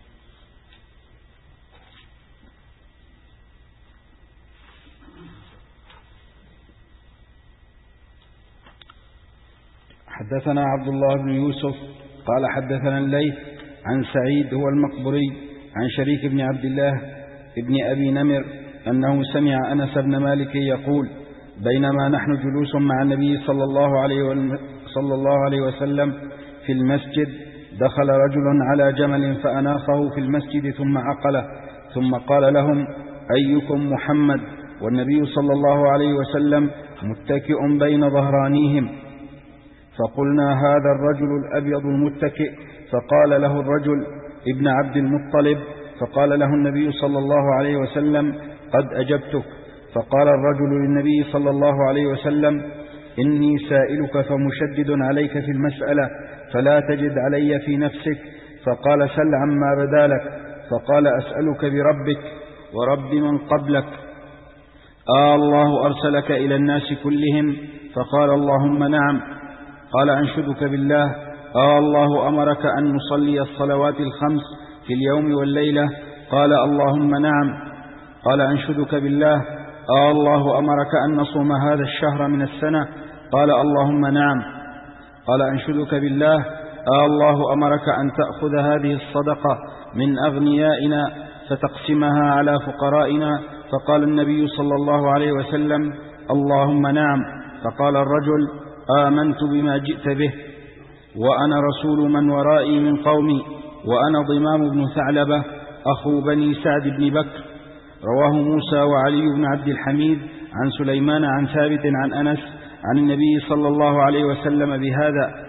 C: حدثنا عبد الله بن يوسف قال حدثنا الليث عن سعيد هو المقبري عن شريك بن عبد الله ابن أبي نمر أنه سمع أنس بن مالك يقول بينما نحن جلوس مع النبي صلى الله عليه وسلم في المسجد دخل رجل على جمل فأناخه في المسجد ثم عقله، ثم قال لهم أيكم محمد؟ والنبي صلى الله عليه وسلم متكئ بين ظهرانيهم، فقلنا هذا الرجل الأبيض المتكئ، فقال له الرجل ابن عبد المطلب، فقال له النبي صلى الله عليه وسلم قد أجبتك. فقال الرجل للنبي صلى الله عليه وسلم إني سائلك فمشدد عليك في المسألة فلا تجد علي في نفسك. فقال سل عما بدا لك. فقال أسألك بربك ورب من قبلك الله أرسلك إلى الناس كلهم؟ فقال اللهم نعم. قال أنشدك بالله الله أمرك أن نصلي الصلوات الخمس في اليوم والليلة؟ قال اللهم نعم. قال أنشدك بالله الله أمرك أن نصوم هذا الشهر من السنة؟ قال اللهم نعم. قال: أنشدك بالله، الله أمرك أن تأخذ هذه الصدقة من أغنيائنا فتقسمها على فقرائنا؟ فقال النبي صلى الله عليه وسلم: اللهم نعم. فقال الرجل: آمنت بما جئت به، وأنا رسول من ورائي من قومي، وأنا ضمام بن ثعلبة أخو بني سعد بن بكر. رواه موسى وعلي بن عبد الحميد عن سليمان عن ثابت عن أنس عن النبي صلى الله عليه وسلم بهذا.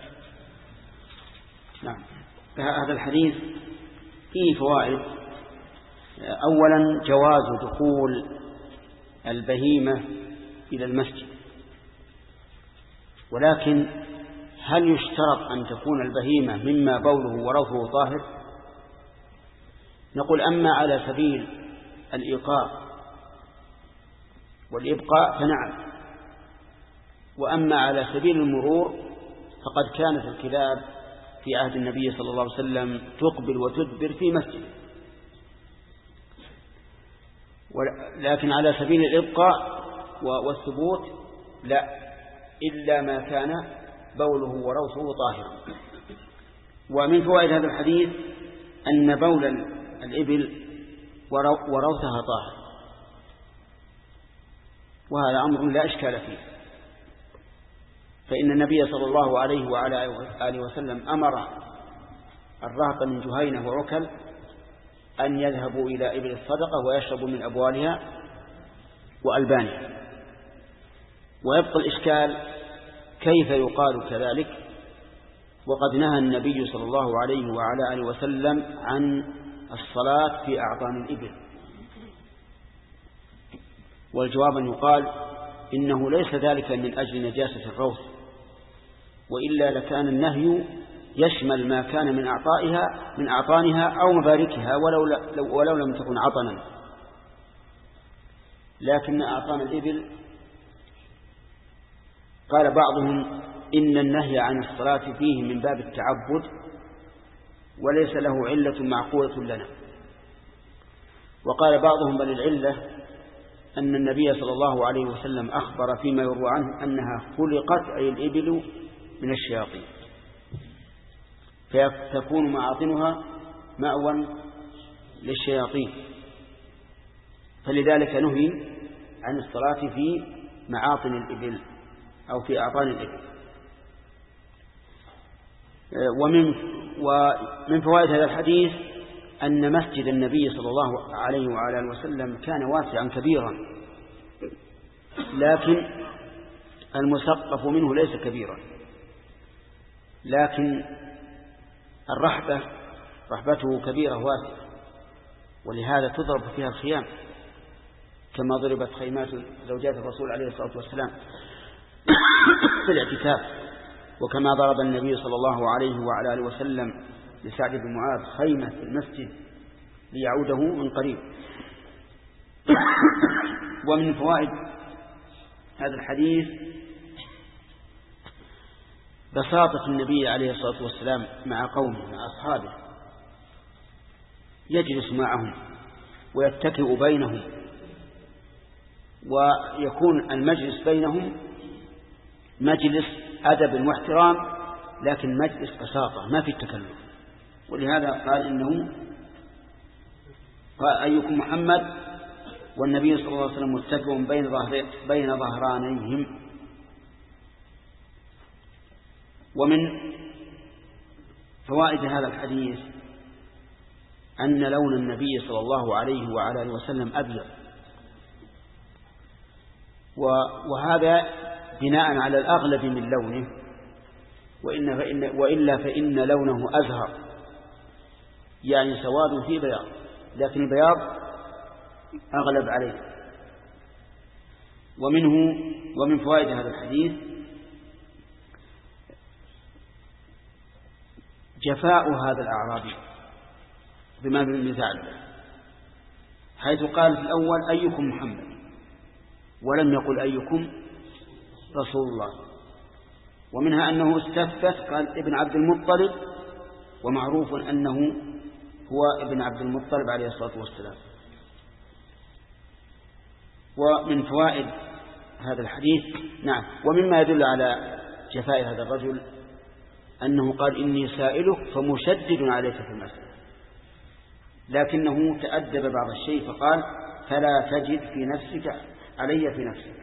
B: نعم. هذا الحديث فيه فوائد. أولا جواز دخول البهيمة إلى المسجد، ولكن هل يشترط أن تكون البهيمة مما بوله وروثه طاهر؟ نقول: أما على سبيل الإيقاع والإبقاء فنعم، وأما على سبيل المرور فقد كانت الكلاب في عهد النبي صلى الله عليه وسلم تقبل وتدبر في مسجد، لكن على سبيل الإبقاء والثبوت لا، إلا ما كان بوله وروثه طاهرا. ومن فوائد هذا الحديث أن بول الإبل وروثها طاهر، وهذا أمر لا إشكال فيه، فإن النبي صلى الله عليه وعلى آله وسلم أمر الرهط من جهينة وعكل أن يذهبوا إلى إبل الصدقة ويشربوا من أبوالها وألبانها. ويبقى الإشكال كيف يقال كذلك وقد نهى النبي صلى الله عليه وعلى آله وسلم عن الصلاة في أعطان الإبل؟ والجواب أن يقال إنه ليس ذلك من أجل نجاسة الروث، وإلا لكان النهي يشمل ما كان من أعطانها أو مباركها ولو لم تكن عطنا. لكن أعطان الإبل قال بعضهم إن النهي عن الصلاة فيه من باب التعبد وليس له علة معقولة لنا. وقال بعضهم بل العلة أن النبي صلى الله عليه وسلم أخبر فيما يروى عنه أنها خلقت أي الإبل من الشياطين، فتكون معاطنها مأوى للشياطين، فلذلك نهي عن الصلاة في معاطن الإبل أو في أعطان الإبل. ومن فوائد هذا الحديث أن مسجد النبي صلى الله عليه وعلى آله وسلم كان واسعا كبيرا، لكن المسقف منه ليس كبيرا، لكن رحبته كبيرة واسعة، ولهذا تضرب فيها الخيام كما ضربت خيمات زوجات الرسول عليه الصلاة والسلام في الاعتكاف، وكما ضرب النبي صلى الله عليه وعلى آله وسلم لسعد بن معاذ خيمة في المسجد ليعوده من قريب. ومن فوائد هذا الحديث بساطة النبي عليه الصلاة والسلام مع قومه مع أصحابه، يجلس معهم ويتكئ بينهم، ويكون المجلس بينهم مجلس أدب واحترام، لكن مجلس بساطة ما في التكلف. ولهذا قال إنه أيكم محمد والنبي صلى الله عليه وسلم متكئ بين ظهرانيهم. ومن فوائد هذا الحديث أن لون النبي صلى الله عليه وعلى آله وسلم أبيض، وهذا بناء على الأغلب من لونه، وإلا فإن لونه أزهر، يعني سواد في بياض، لكن البياض أغلب عليه. ومن فوائد هذا الحديث جفاء هذا الأعرابي بما بمثال، حيث قال في الأول أيكم محمد ولم يقل أيكم رسول الله. ومنها أنه استثبت قال ابن عبد المطلب، ومعروف أنه هو ابن عبد المطلب عليه الصلاة والسلام. ومن فوائد هذا الحديث ومما يدل على جفاء هذا الرجل أنه قال إني سائلك فمشدد عليك في المسألة، لكنه تأدب بعض الشيء فقال فلا تجد في نفسك علي في نفسك.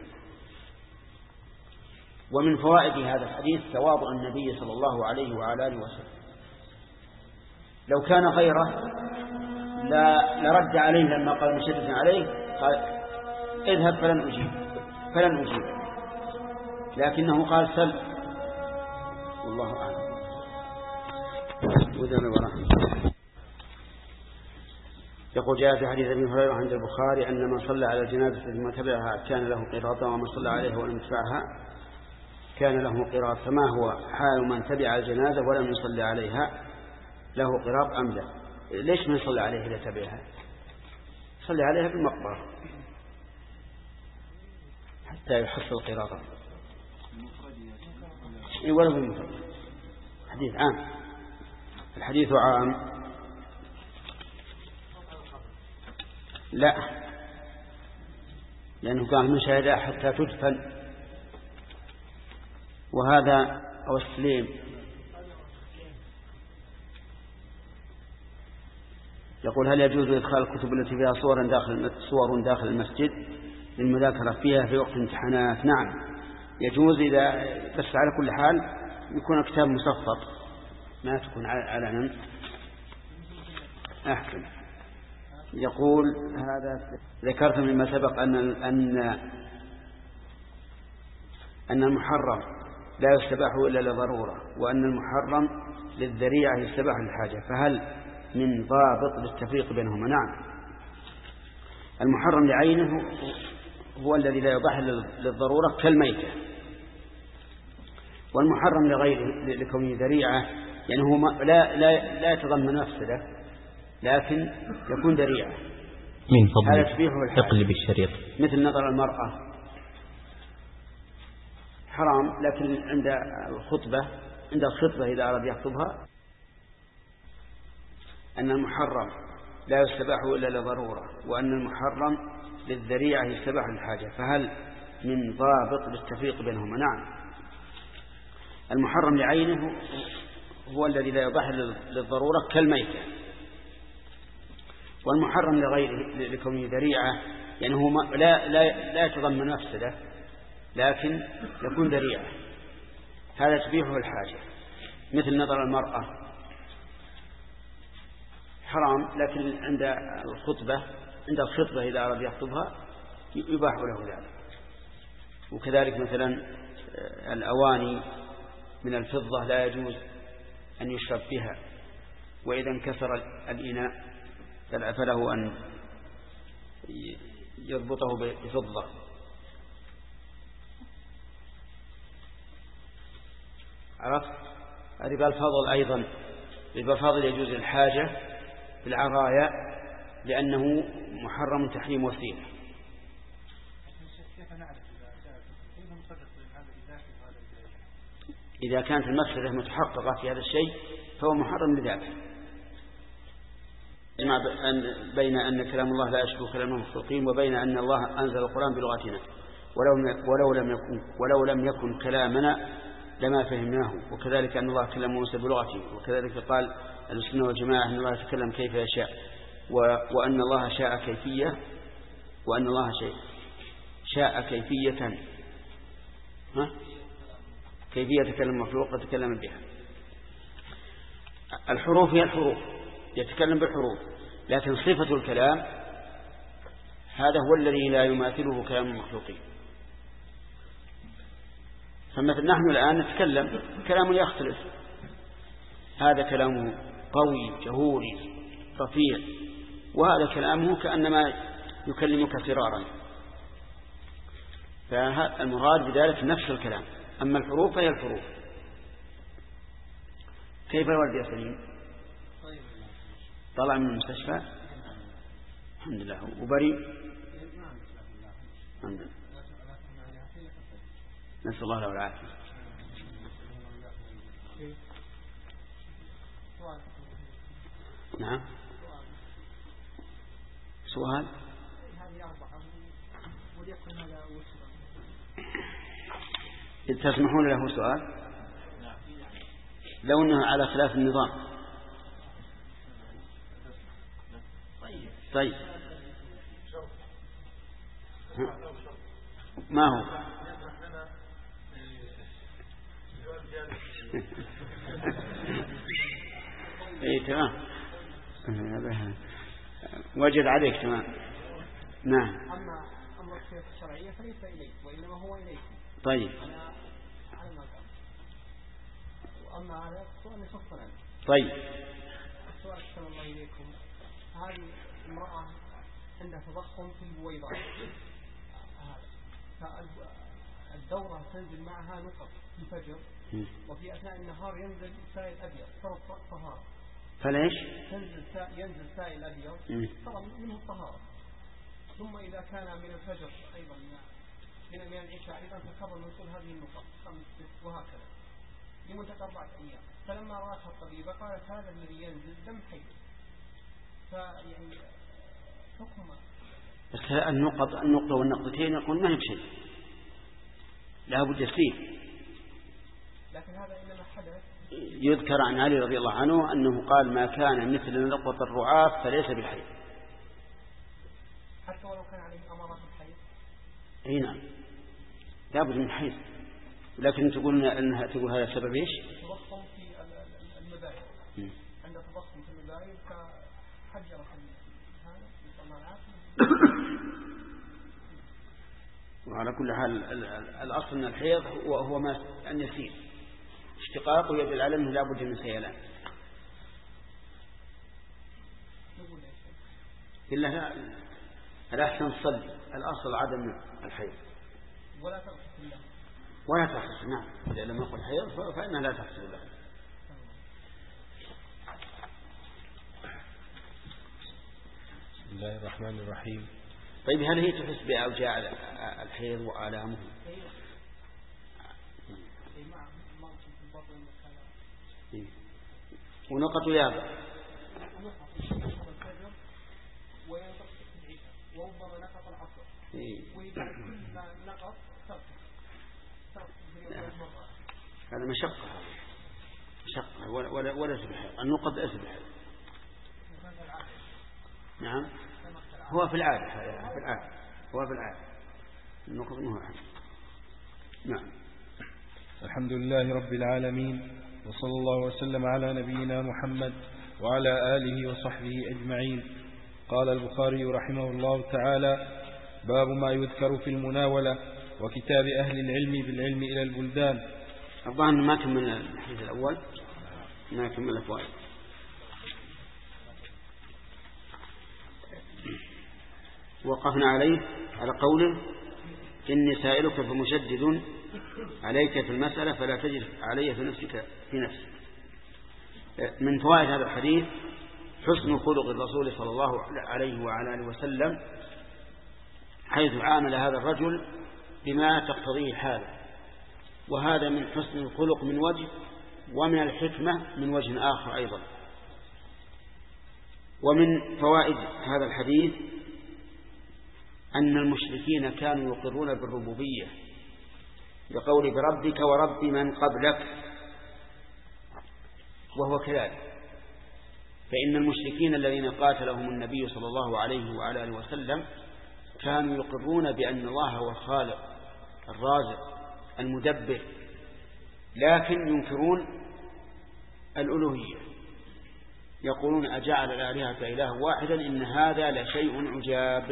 B: ومن فوائد هذا الحديث تواضع النبي صلى الله عليه وعلى آله وسلم. لو كان غيره لرد عليه لما قال مشدد عليه، قال اذهب فلن أجيب، لكنه قال سل. والله أعلم. يقول جاء في حديث ابي هريرة عند البخاري أن من صلى على الجنازة ثم تبعها كان له قيراط، ومن صلى عليها ولم يتبعها كان له قيراط. فما هو حال من تبع الجنازة ولم يصلي عليها، له قيراط أم لا؟ ليش من يصلي عليها إذا تبعها؟ صلي عليها بالمقبرة حتى يحصل قيراطا، ولو بالمفرد. حديث عام، الحديث عام. لا، لأنه قال من شهد حتى تدفن، وهذا أو السليم. يقول هل يجوز إدخال الكتب التي فيها صور داخل المسجد للمذاكرة فيها في وقت الامتحانات؟ نعم يجوز، إذا بس على كل حال يكون كتاب مصفر، ما تكون علنا أحسن. يقول هذا ذكرت مما سبق أن المحرم لا يستباح إلا لضرورة، وأن المحرم للذريعة يستباح للحاجة، فهل من ضابط للتفريق بينهما؟ نعم، المحرم لعينه هو الذي لا يباح للضرورة كالميتة، والمحرم لغيره لكونه ذريعة يعني هو لا يتضمن مفسدة لكن يكون ذريعة.
A: من فضلك اقلب الشريط.
B: مثل نظر المرأة حرام، لكن عند الخطبة إذا أراد يخطبها أن المحرم لا يستباح إلا لضرورة، وأن المحرم للذريعة يستباح للحاجة، فهل من ضابط للتفريق بينهما؟ نعم، المحرم لعينه هو الذي لا يباح للضرورة كالميتة، والمحرم لغيره لكونه ذريعة يعني هو لا يتضمن مفسدة لكن يكون ذريعة، هذا تبيحه الحاجة. مثل نظر المرأة حرام، لكن عند الخطبة إذا أراد يخطبها يباح له ذلك. وكذلك مثلا الأواني من الفضة لا يجوز أن يشرب بها، وإذا انكسر الإناء فله أن يضبطه بفضة. عرفت؟ هذه قال فضل أيضا، بالفضل يجوز الحاجة في العرايا لأنه محرم تحريم وسيلة. إذا كانت المفسدة متحققة في هذا الشيء فهو محرم لذاته. بين أن كلام الله لا يشبه كلام المخلوقين، وبين أن الله أنزل القرآن بلغتنا، ولو لم يكن كلامنا لما فهمناه، وكذلك أن الله كلم موسى بلغته، وكذلك قال السنة والجماعة أن الله يتكلم كيف يشاء، وأن الله شاء كيفية، وأن الله شاء كيفية كيفية كلام المخلوق وتكلم بها. الحروف هي الحروف، يتكلم بالحروف، لكن صفة الكلام هذا هو الذي لا يماثله كلام المخلوقين. فمثل نحن الآن نتكلم كلام يختلف، هذا كلامه قوي جهوري رفيع، وهذا كلامه كأنما يكلمك فرارا، فالمراد بذلك نفس الكلام. أما الحروف فهي الحروف. كيف الولد يا سليم؟ طلع من المستشفى الحمد لله وبريء الحمد لله، نسأل الله له العافية. نعم سؤال تسمحون له سؤال؟ لو أنه على خلاف النظام. طيب ما هو اي تمام وجد عليك تمام. نعم.
E: أما أمر الشيخ الشرعية فليس إليك وإنما هو إليك.
B: طيب.
E: أنا على ما قال. وأما على السؤال شخصا.
B: طيب.
E: السؤال أحسن الله إليكم. هذه امرأة عندها تضخم في البويضات. الدورة تنزل معها نقط في الفجر وفي أثناء النهار ينزل سائل أبيض فرط طهارة.
B: فليش؟
E: ينزل سائل أبيض طبعا منه الطهارة. ثم إذا كان من الفجر أيضا من العشاء أيضا تكرر نزول هذه النقط 5 وهكذا لمدة 4 أيام. فلما رأتها الطبيبة قالت هذا الذي ينزل دم حي. فيعني حكم
B: بس النقطة والنقطتين يقول ما هي بشيء لا بد يسير.
E: لكن هذا إنما حدث.
B: يذكر عن علي رضي الله عنه أنه قال ما كان مثل نقطة الرعاف فليس بالحي.
E: حتى ولو كان عليه أمارات الحي.
B: اي نعم لا بد من حيض. لكن تقول أنها تقول هذا سبب إيش؟
E: تضخم في المبايض. عند تضخم في المبايض فحجرت هذا
B: وعلى كل حال الأصل من الحيض وهو ما أن يسير اشتقاقه يدل على أنه لا بد من سيلان. إلا الأحسن صلي. الأصل عدم الحيض
E: ولا تغسل الله
B: ولا تغسل. نعم إذا لم يقل حيض فإنها لا تغسل الله.
C: بسم الله الرحمن الرحيم.
B: طيب هل هي تحس بأوجاع الحيض وآلامه؟ ونقط يابا
E: وربما نقط العصر وإذا نقط
B: هذا مشقة ولا سبحة. النقط أسبح. نعم هو في العادة النقط منه أحد. نعم.
C: الحمد لله رب العالمين وصلى الله وسلم على نبينا محمد وعلى آله وصحبه أجمعين. قال البخاري رحمه الله تعالى: باب ما يذكر في المناولة وكتاب أهل العلم بالعلم إلى البلدان.
B: الظاهر ما كمل الحديث الأول ما كمل الفوائد. وقفنا عليه على قوله: إني سائلك فمشدد عليك في المسألة فلا تجد علي في نفسك. من فوائد هذا الحديث حسن خلق الرسول صلى الله عليه وعلى آله وسلم حيث عامل هذا الرجل بما تقتضيه حاله. وهذا من حسن الخلق من وجه ومن الحكمة من وجه آخر أيضا. ومن فوائد هذا الحديث أن المشركين كانوا يقرون بالربوبية بقول بربك ورب من قبلك، وهو كذلك. فإن المشركين الذين قاتلهم النبي صلى الله عليه وعلى آله وسلم كانوا يقرون بأن الله هو الخالق الرازق المدبر، لكن ينكرون الألوهية. يقولون أجعل الآلهة إله واحدا إن هذا لشيء عجاب.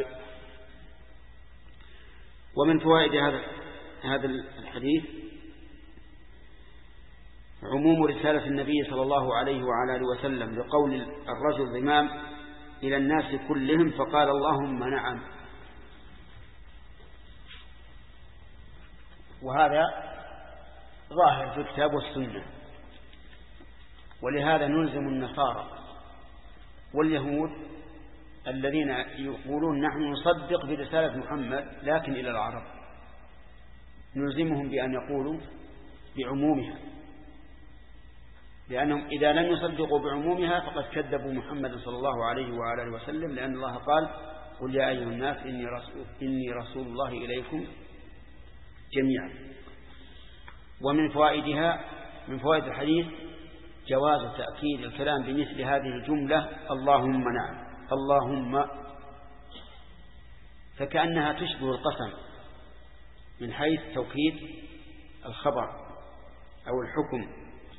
B: ومن فوائد هذا الحديث عموم رسالة النبي صلى الله عليه وعلى آله وسلم لقول الرجل ضمام إلى الناس كلهم فقال اللهم نعم. وهذا ظاهر في الكتاب والسنة. ولهذا نلزم النصارى واليهود الذين يقولون نحن نصدق برسالة محمد لكن إلى العرب، نلزمهم بأن يقولوا بعمومها، لأنهم إذا لم يصدقوا بعمومها فقد كذبوا محمد صلى الله عليه وعلى آله وسلم، لأن الله قال: قل يا أيها الناس إني رسول الله إليكم جميعا. ومن فوائدها من فوائد الحديث جواز تأكيد الكلام بمثل هذه الجملة اللهم نعم اللهم، فكأنها تشبه القسم من حيث توكيد الخبر أو الحكم.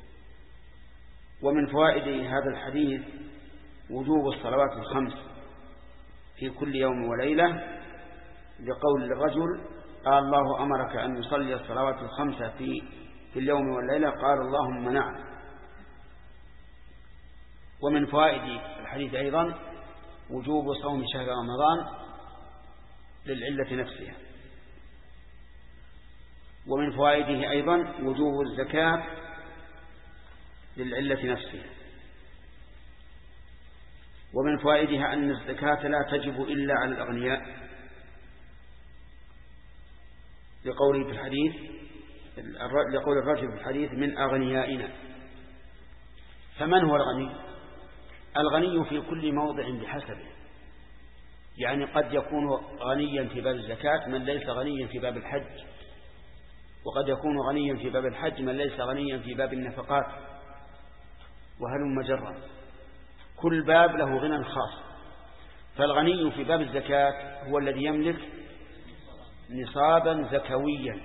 B: ومن فوائد هذا الحديث وجوب الصلوات الخمس في كل يوم وليلة، لقول الرجل قال الله أمرك أن يصلي الصلوات الخمسة في اليوم والليلة، قال اللهم نعم. ومن فوائد الحديث أيضا وجوب صوم شهر رمضان للعلة نفسها. ومن فوائده أيضا وجوب الزكاة للعلة نفسها. ومن فوائدها أن الزكاة لا تجب إلا على الأغنياء، لقول الرجل في الحديث من أغنيائنا. فمن هو الغني؟ الغني في كل موضع بحسبه، يعني قد يكون غنيا في باب الزكاة من ليس غنيا في باب الحج، وقد يكون غنيا في باب الحج من ليس غنيا في باب النفقات، وهلم جرا، كل باب له غنى خاص. فالغني في باب الزكاة هو الذي يملك نصابا زكويا.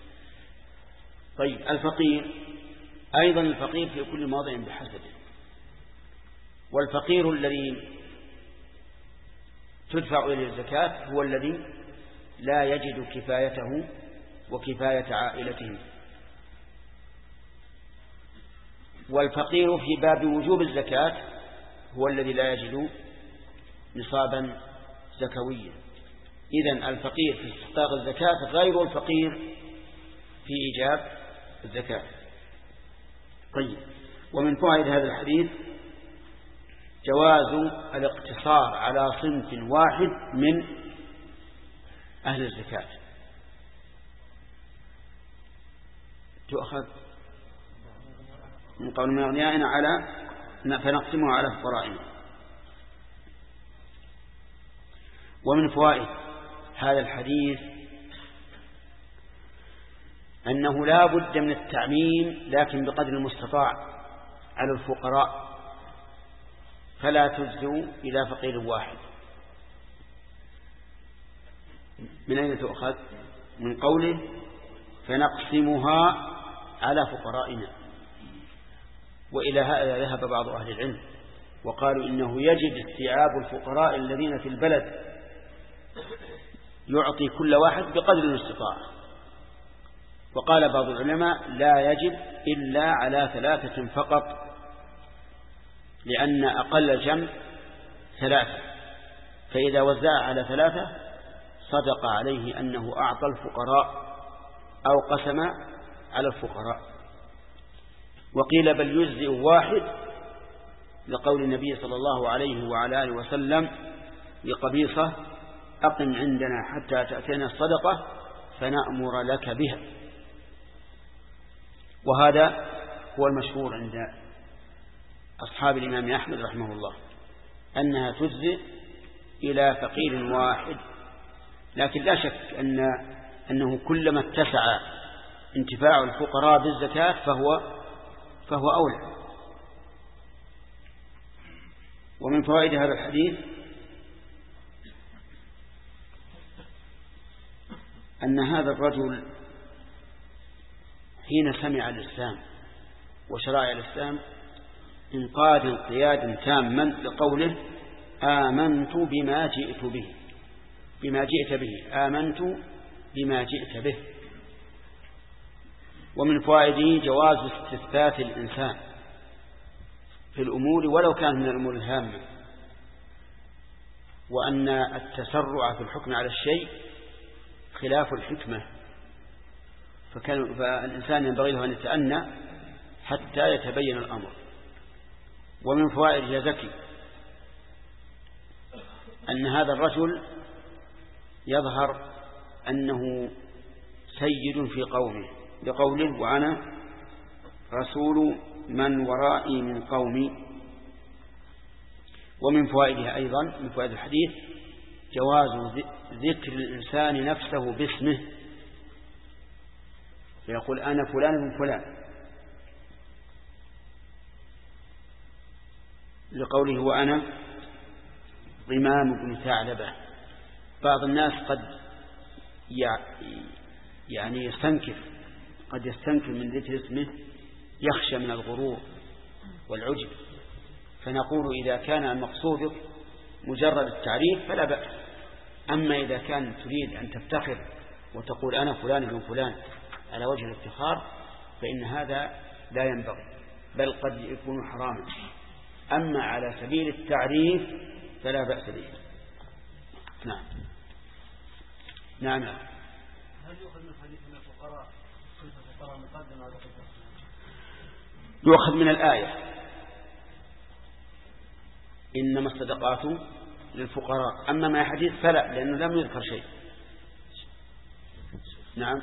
B: طيب الفقير أيضا الفقير في كل موضع بحسبه. والفقير الذي تدفع إليه الزكاة هو الذي لا يجد كفايته وكفاية عائلته. والفقير في باب وجوب الزكاة هو الذي لا يجد نصابا زكويا. إذن الفقير في استحقاق الزكاة غير الفقير في إيجاب الزكاة. طيب، ومن فوائد هذا الحديث جواز الاقتصار على صنف واحد من أهل الزكاة، تؤخذ من قول من أغنيائنا فنقسمه على فقرائنا. ومن فوائد هذا الحديث أنه لا بد من التعميم، لكن بقدر المستطاع على الفقراء، فلا تجزوا إلى فقير واحد. من أين تؤخذ؟ من قوله فنقسمها على فقرائنا. وإلى هذا ذهب بعض أهل العلم وقالوا إنه يجب استيعاب الفقراء الذين في البلد، يعطي كل واحد بقدر المستطاع. وقال بعض العلماء لا يجب إلا على 3 فقط، لأن أقل الجمع 3، فإذا وزع على 3 صدق عليه أنه أعطى الفقراء أو قسم على الفقراء. وقيل بل يجزئ 1، لقول النبي صلى الله عليه وعلى آله وسلم لقبيصة أقم عندنا حتى تأتينا الصدقة فنأمر لك بها. وهذا هو المشهور عند أصحاب الإمام أحمد رحمه الله، أنها تجزئ إلى فقير واحد. لكن لا شك أنه كلما اتسع انتفاع الفقراء بالزكاة فهو أولى. ومن فوائد هذا الحديث أن هذا الرجل حين سمع الإسلام وشرائع الإسلام انقاد انقيادا تاما لقوله آمنت بما جئت به آمنت بما جئت به. ومن فوائده جواز استثبات الإنسان في الأمور ولو كان من الأمور الهامة، وأن التسرع في الحكم على الشيء خلاف الحكمة، فالإنسان ينبغي له أن يتأنى حتى يتبين الأمر. ومن فوائد يا زكي أن هذا الرجل يظهر أنه سيد في قومه، لقوله وأنا رسول من ورائي من قومي. ومن فوائدها أيضا من فوائد الحديث جواز ذكر الإنسان نفسه باسمه، فيقول أنا فلان من فلان. لقوله وأنا ضمام بن ثعلبة. بعض الناس قد يعني يستنكر من ذكر اسمه، يخشى من الغرور والعجب، فنقول إذا كان المقصود مجرد التعريف فلا بأس. أما إذا كان تريد أن تفتخر وتقول أنا فلان ابن فلان على وجه الافتخار فإن هذا لا ينبغي، بل قد يكون حراما. أما على سبيل التعريف فلا بأس به. نعم. نعم.
E: هل يؤخذ من حديث أن الفقراء مقدم على الفقراء؟
B: يؤخذ من الآية إنما الصدقات للفقراء. أما ما حديث فلا، لأنه لم يذكر شيء. نعم.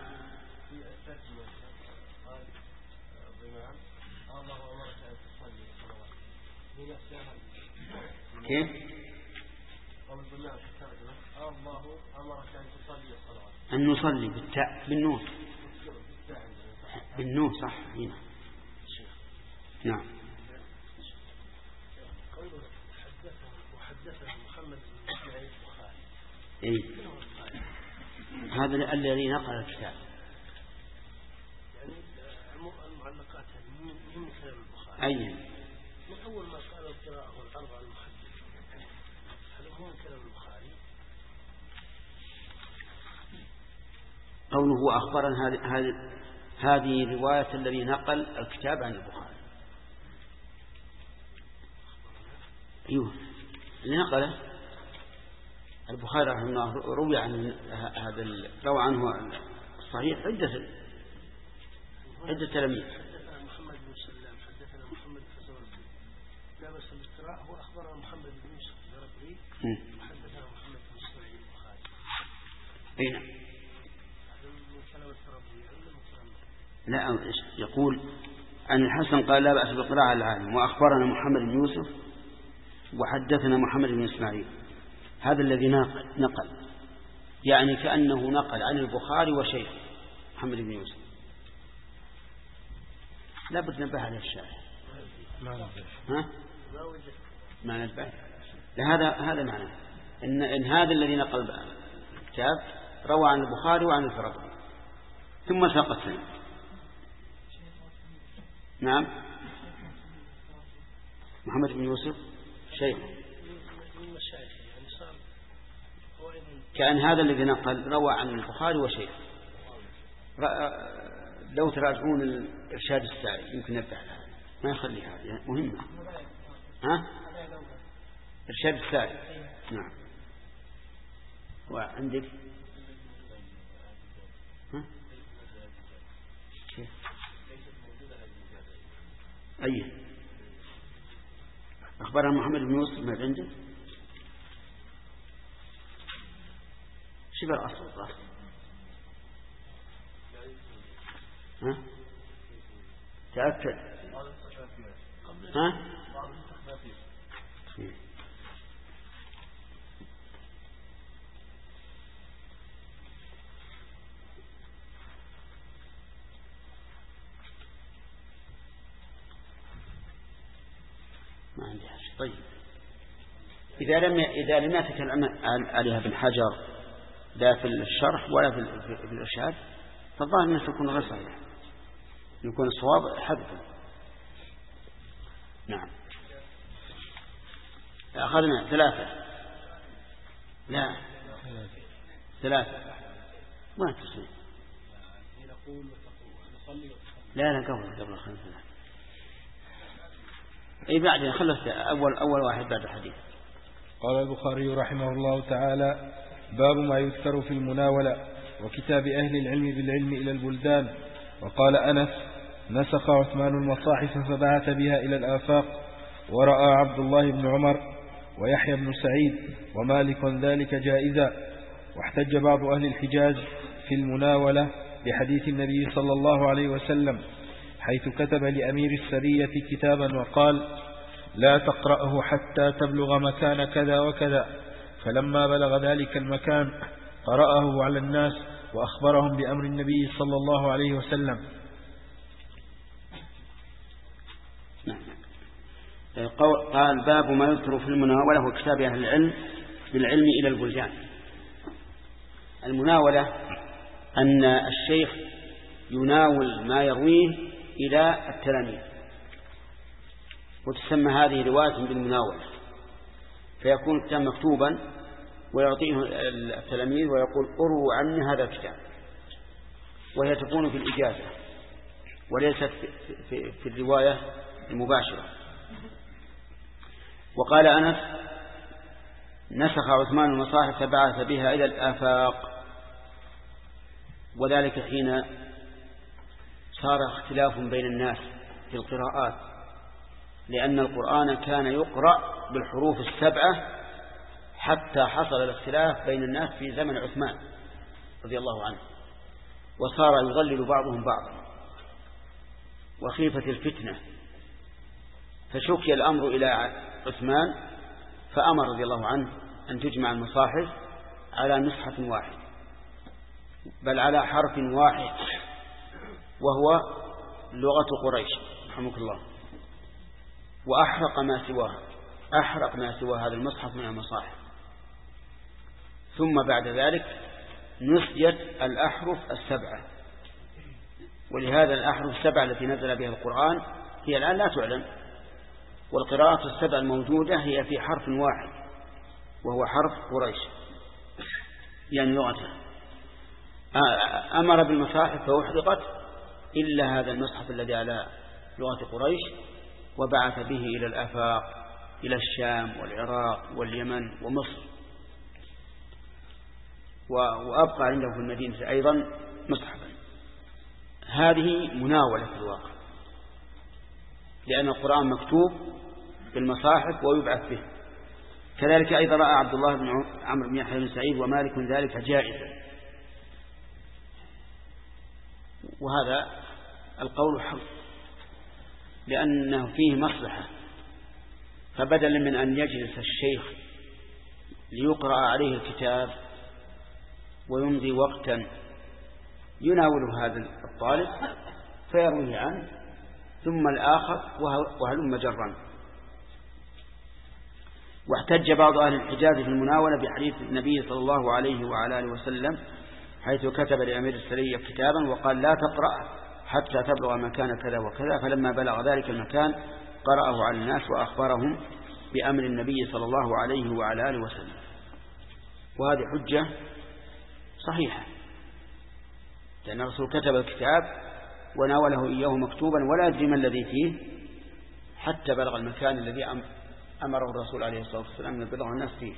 B: كيف؟ أن نصلي بالتاء بالنون. بالنون صح. هنا. نعم. إيه؟ هذا الذي نقل الكتاب.
E: يعني المعلقات من كلام البخاري.
B: أي.
E: من أول ما قال القراءة والأربعة المحدث، هل هو من كلام البخاري؟
B: قوله أخبرنا هذه رواية الذي نقل الكتاب عن البخاري. أيوه اللي نقله البخاري رحمه الله. روى عن روى عنه الصحيح عدة تلاميذ.
E: حدثنا محمد بن سلام، حدثنا محمد الفزاري، لا بس القراءة هو أخبرنا محمد بن يوسف الزرقي، حدثنا محمد بن اسماعيل البخاري.
B: أي نعم.
E: هذا من كلام التربوي ولا من كلام؟
B: لا، يقول عن الحسن قال لا بأس بالقراءة على العالم، وأخبرنا محمد بن يوسف وحدثنا محمد بن اسماعيل. هذا الذي نقل، يعني كأنه نقل عن البخاري وشيخ محمد بن يوسف. لا بد ننبه على الشارع. ما ننبه. هذا معنى إن هذا الذي نقل الكتاب روى عن البخاري وعن الفرقدي ثم ساق السند. نعم. محمد بن يوسف شيخ. كأن هذا الذي نقل روى عن البخاري وشيخ. لو تراجعون الإرشاد الساري يمكن نبدأ على هذا، ما يخلي هذه مهمة. إرشاد الساري. نعم. وعندك أيه أخبرنا محمد بن يوسف ما عندك شبه الأصل. ها تأكد. ها ما عندي حاجة. طيب إذا لم يتكلم عليها بالحجر لا في الشرح ولا في الإرشاد فالظاهر أنه يكون غير صحيح، يكون الصواب حذفه. نعم. أخذنا 3. لا 3 ما تصير. لا قبل 5. أي بعدين خلصت أول واحد بعد الحديث.
C: قال البخاري رحمه الله تعالى: باب ما يذكر في المناولة وكتاب أهل العلم بالعلم إلى البلدان. وقال أنس: نسخ عثمان المصاحف فبعث بها إلى الآفاق، ورأى عبد الله بن عمر ويحيى بن سعيد ومالك ذلك جائزا. واحتج بعض أهل الحجاز في المناولة بحديث النبي صلى الله عليه وسلم حيث كتب لأمير السرية كتابا وقال: لا تقرأه حتى تبلغ مكان كذا وكذا. فلما بلغ ذلك المكان قرأه على الناس وأخبرهم بأمر النبي صلى الله عليه وسلم.
B: قال باب ما يذكر في المناولة وكتاب أهل العلم بالعلم إلى البلدان. المناولة أن الشيخ يناول ما يرويه إلى التلاميذ، وتسمى هذه رواية بالمناولة، فيكون الكتاب مكتوبا ويعطيه التلاميذ ويقول أروا عني هذا الكتاب، وهي تكون في الإجازة وليست في الرواية المباشرة. وقال أنس نسخ عثمان المصاحف فبعث بها إلى الآفاق، وذلك حين صار اختلاف بين الناس في القراءات، لأن القرآن كان يقرأ بالحروف السبعة حتى حصل الاختلاف بين الناس في زمن عثمان رضي الله عنه، وصار يضلل بعضهم بعضا وخيفة الفتنة، فشكي الأمر إلى عثمان فأمر رضي الله عنه أن تجمع المصاحف على نسخة واحد، بل على حرف واحد، وهو لغة قريش رحمك الله، وأحرق ما سواه هذا المصحف من المصاحف. ثم بعد ذلك نسيت الأحرف السبعة، ولهذا الأحرف السبعة التي نزل بها القرآن هي الآن لا تعلم، والقراءة السبع الموجودة هي في حرف واحد وهو حرف قريش يعني لغته. أمر بالمصاحف فأحرقت إلا هذا المصحف الذي على لغة قريش، وبعث به إلى الآفاق، إلى الشام والعراق واليمن ومصر، وأبقى عنده في المدينة أيضا مصحفا. هذه مناولة في الواقع، لأن القرآن مكتوب بالمصاحف ويبعث به. كذلك أيضا رأى عبد الله بن عمرو بن يحيى بن سعيد ومالك ذلك جائزا، وهذا القول حق، لأنه فيه مصلحة. فبدلا من أن يجلس الشيخ ليقرأ عليه الكتاب ويمضي وقتا يناوله هذا الطالب فيرويه عنه ثم الآخر وهلم جرا. واحتج بعض أهل الحجاز في المناولة بحديث النبي صلى الله عليه وعلى آله وسلم حيث كتب لأمير السرية كتابا وقال لا تقرأ حتى تبلغ مكان كذا وكذا، فلما بلغ ذلك المكان قرأه على الناس وأخبرهم بأمر النبي صلى الله عليه وعلى آله وسلم. وهذه حجة صحيحة، لأن الرسول كتب الكتاب وناوله إياه مكتوبا ولا يدري ما الذي فيه حتى بلغ المكان الذي أمره الرسول عليه الصلاة والسلام أن يبلغ الناس فيه.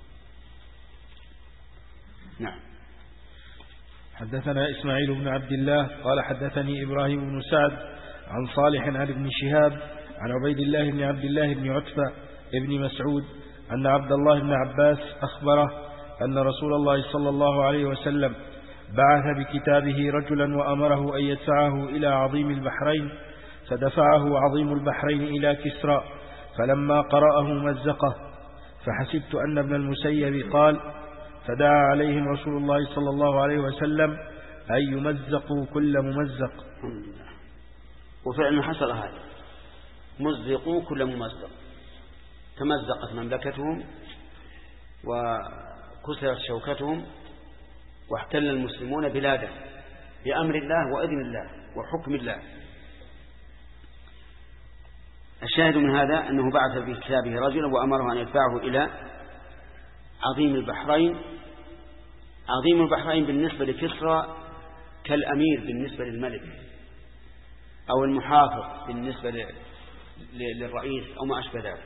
B: نعم.
C: حدثنا إسماعيل بن عبد الله قال حدثني إبراهيم بن سعد عن صالح عن ابن شهاب عن عبيد الله بن عبد الله بن عتبة ابن مسعود أن عبد الله بن عباس أخبره أن رسول الله صلى الله عليه وسلم بعث بكتابه رجلا وأمره أن يدفعه إلى عظيم البحرين، فدفعه عظيم البحرين إلى كسرى، فلما قرأه مزقه، فحسبت أن ابن المسيب قال فدعا عليهم رسول الله صلى الله عليه وسلم أن يمزقوا كل ممزق.
B: وفعلا حصل هذا، مزقوا كل ممزق، تمزقت مملكتهم وكسرت شوكتهم واحتل المسلمون بلاده بأمر الله وإذن الله وحكم الله. الشاهد من هذا أنه بعث بكتابه رجلا وأمره أن يدفعه إلى عظيم البحرين. عظيم البحرين بالنسبة لكسرى كالأمير بالنسبة للملك، أو المحافظ بالنسبة للرئيس أو ما أشبه ذلك.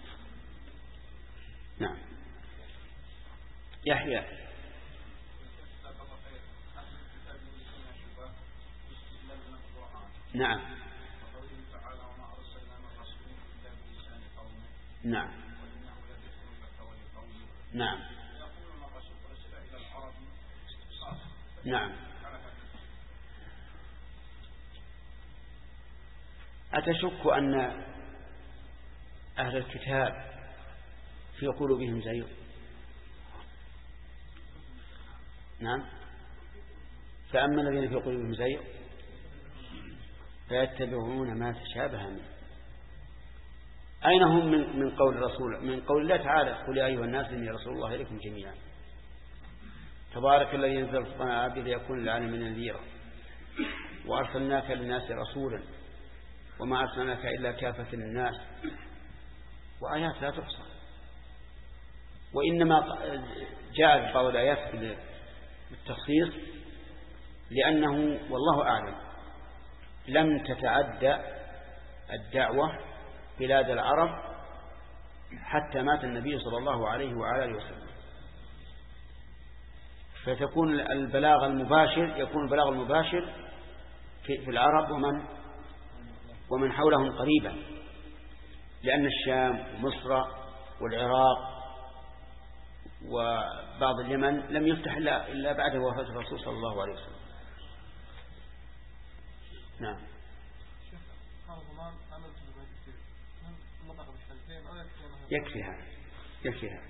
B: نعم. يحيى. نعم. نعم. نعم. نعم. أتشك أن أهل الكتاب في قلوبهم زيغ؟ نعم. فأما الذين في قلوبهم زيغ فيتبعون ما تشابه منه أين هم من قول الرسول؟ من قول الله تعالى: قل يا أيها الناس إني رسول الله إليكم جميعا. تبارك الذي ينزل القرآن على عبده ليكون للعالمين نذيرا وأرسلناك للناس رسولا وما أرسلناك إلا كافة للناس، وآيات لا تحصى. وإنما جاءت بعض الآيات بالتخصيص لأنه والله أعلم لم تتعدى الدعوة بلاد العرب حتى مات النبي صلى الله عليه وعلى آله وسلم، فتكون البلاغ المباشر في العرب ومن حولهم قريبا، لأن الشام ومصر والعراق وبعض اليمن لم يفتح إلا بعد وفاة الرسول صلى الله عليه وسلم. نعم. يكفي هذا.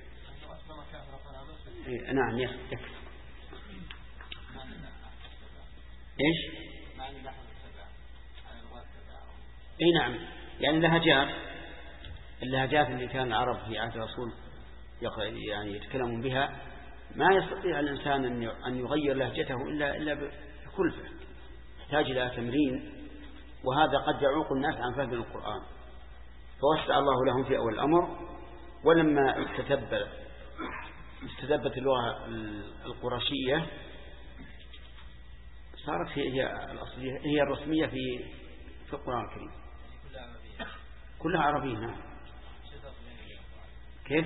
B: نعم يكفي. إيش؟ إيه نعم، يعني اللهجات اللي كان العرب في عهد الرسول يعني يتكلمون بها ما يستطيع الإنسان أن يغير لهجته إلا بكلفة، يحتاج إلى تمرين، وهذا قد يعوق الناس عن فهم القرآن. فوسع الله لهم في أول الأمر، ولما استدبت اللغة القرشية صارت هي الأصلية، هي الرسمية في القرآن الكريم. كلها عربية. نعم. كيف؟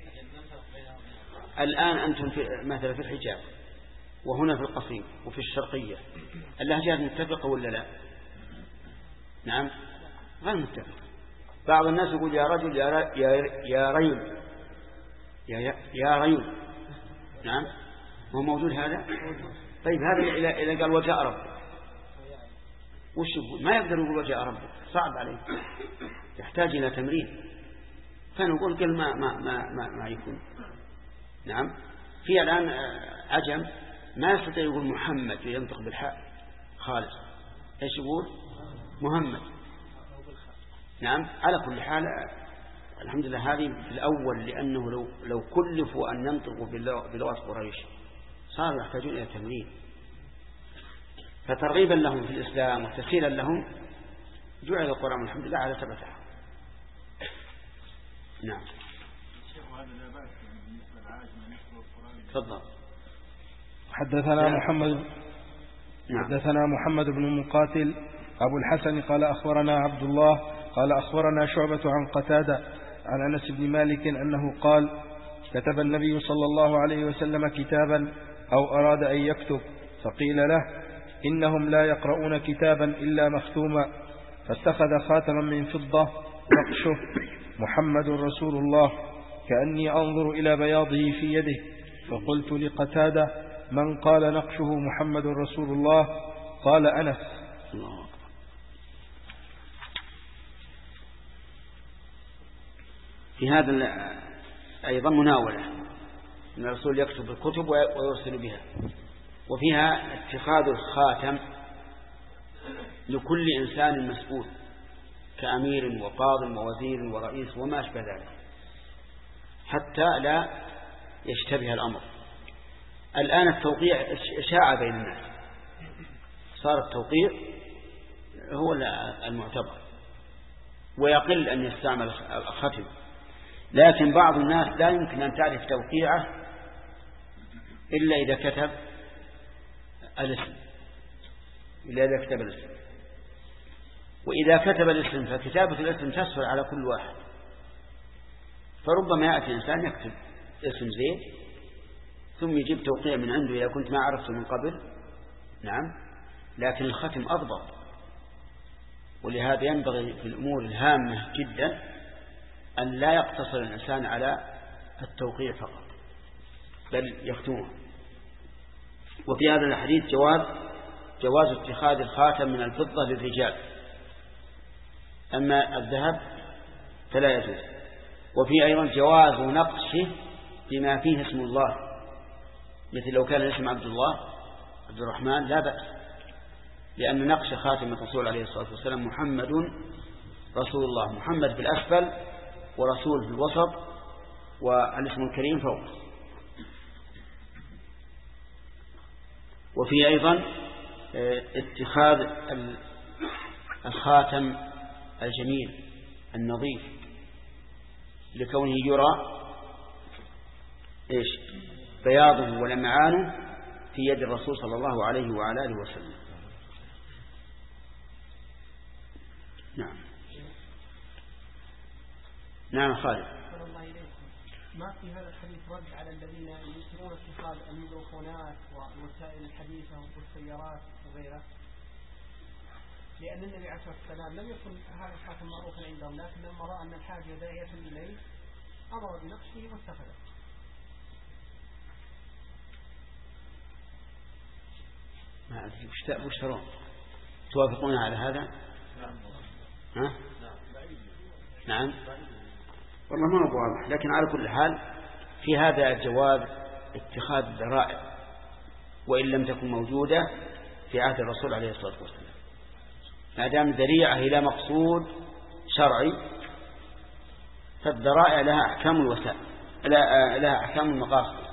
B: الآن أنتم مثلا في الحجاز وهنا في القصيم وفي الشرقية اللهجات متفقة ولا لا؟ نعم غير متفقة. بعض الناس يقول يا رجل يا ريل يا ريل. نعم هو موجود هذا. طيب هذا إذا قال وجاء ربك وش يقول؟ ما يقدر يقول وجاء ربك، صعب عليه، يحتاج إلى تمرين. فنقول قل ما يكون. نعم. في الآن عجم ما يستطيع يقول محمد وينطق بالحاء خالص، ايش يقول؟ محمد. نعم. على كل حال الحمد لله هذه في الأول، لأنه لو كلفوا أن ينطقوا بلغة قريش صاروا يحتاجون إلى تمرين، فترغيبا لهم في الإسلام وتسهيلا لهم جعل القرآن الحمد لله على ثبتها. نعم. تفضل.
G: حدثنا محمد بن مقاتل أبو الحسن قال أخبرنا عبد الله قال أخبرنا شعبة عن قتادة عن أنس بن مالك أنه قال: كتب النبي صلى الله عليه وسلم كتابا أو أراد أن يكتب، فقيل له: إنهم لا يقرؤون كتابا إلا مختوما، فاتخذ خاتما من فضة نقشه محمد رسول الله، كأني أنظر إلى بياضه في يده، فقلت لقتادة: من قال نقشه محمد رسول الله؟ قال: أنس.
B: في هذا أيضا مناولة أن الرسول يكتب الكتب ويرسل بها، وفيها اتخاذ الخاتم لكل إنسان مسؤول كأمير وقاض ووزير ورئيس وما أشبه ذلك، حتى لا يشتبه الأمر. الآن التوقيع شاع بين الناس، صار التوقيع هو المعتبر، ويقل أن يستعمل الختم. لكن بعض الناس لا يمكن أن تعرف توقيعه إلا إذا كتب الاسم، وإذا كتب الاسم فكتابة الاسم تسهل على كل واحد، فربما يأتي إنسان يكتب اسم زيد ثم يجيب توقيع من عنده إذا كنت ما عرفته من قبل. نعم. لكن الختم أضبط، ولهذا ينبغي في الأمور الهامة جدا أن لا يقتصر الإنسان على التوقيع فقط، بل يختمه. وفي هذا الحديث جواز اتخاذ الخاتم من الفضة للرجال، أما الذهب فلا يجوز. وفي أيضا جواز نقشه بما فيه اسم الله، مثل لو كان الاسم عبد الله عبد الرحمن لا بأس، لأن نقش خاتم الرسول عليه الصلاة والسلام محمد رسول الله، محمد في الأسفل ورسول في الوسط والاسم الكريم فوق. وفي أيضا اتخاذ الخاتم الجميل النظيف لكونه يرى إيش بياضه ولمعانه في يد الرسول صلى الله عليه وعلى آله وسلم. نعم خالد.
E: ما في هذا الحديث رد على الذين ينكرون اتخاذ الميكروفونات والوسائل الحديثة والسيارات وغيرها، لأن النبي عليه الصلاة والسلام لم يكن هذا الخاتم معروفا عندهم، لكن لما رأى أن الحاجة داعية إليه أمر بنقشه واتخذه.
B: ما أدري وش ترون، توافقون على هذا؟ ها؟ نعم والله ما هو واضح، لكن على كل حال في هذا جواز اتخاذ الذرائع وإن لم تكن موجودة في عهد الرسول عليه الصلاة والسلام، ما دام ذريعة إلى مقصود شرعي فالذرائع لها أحكام الوسائل، لها أحكام المقاصد.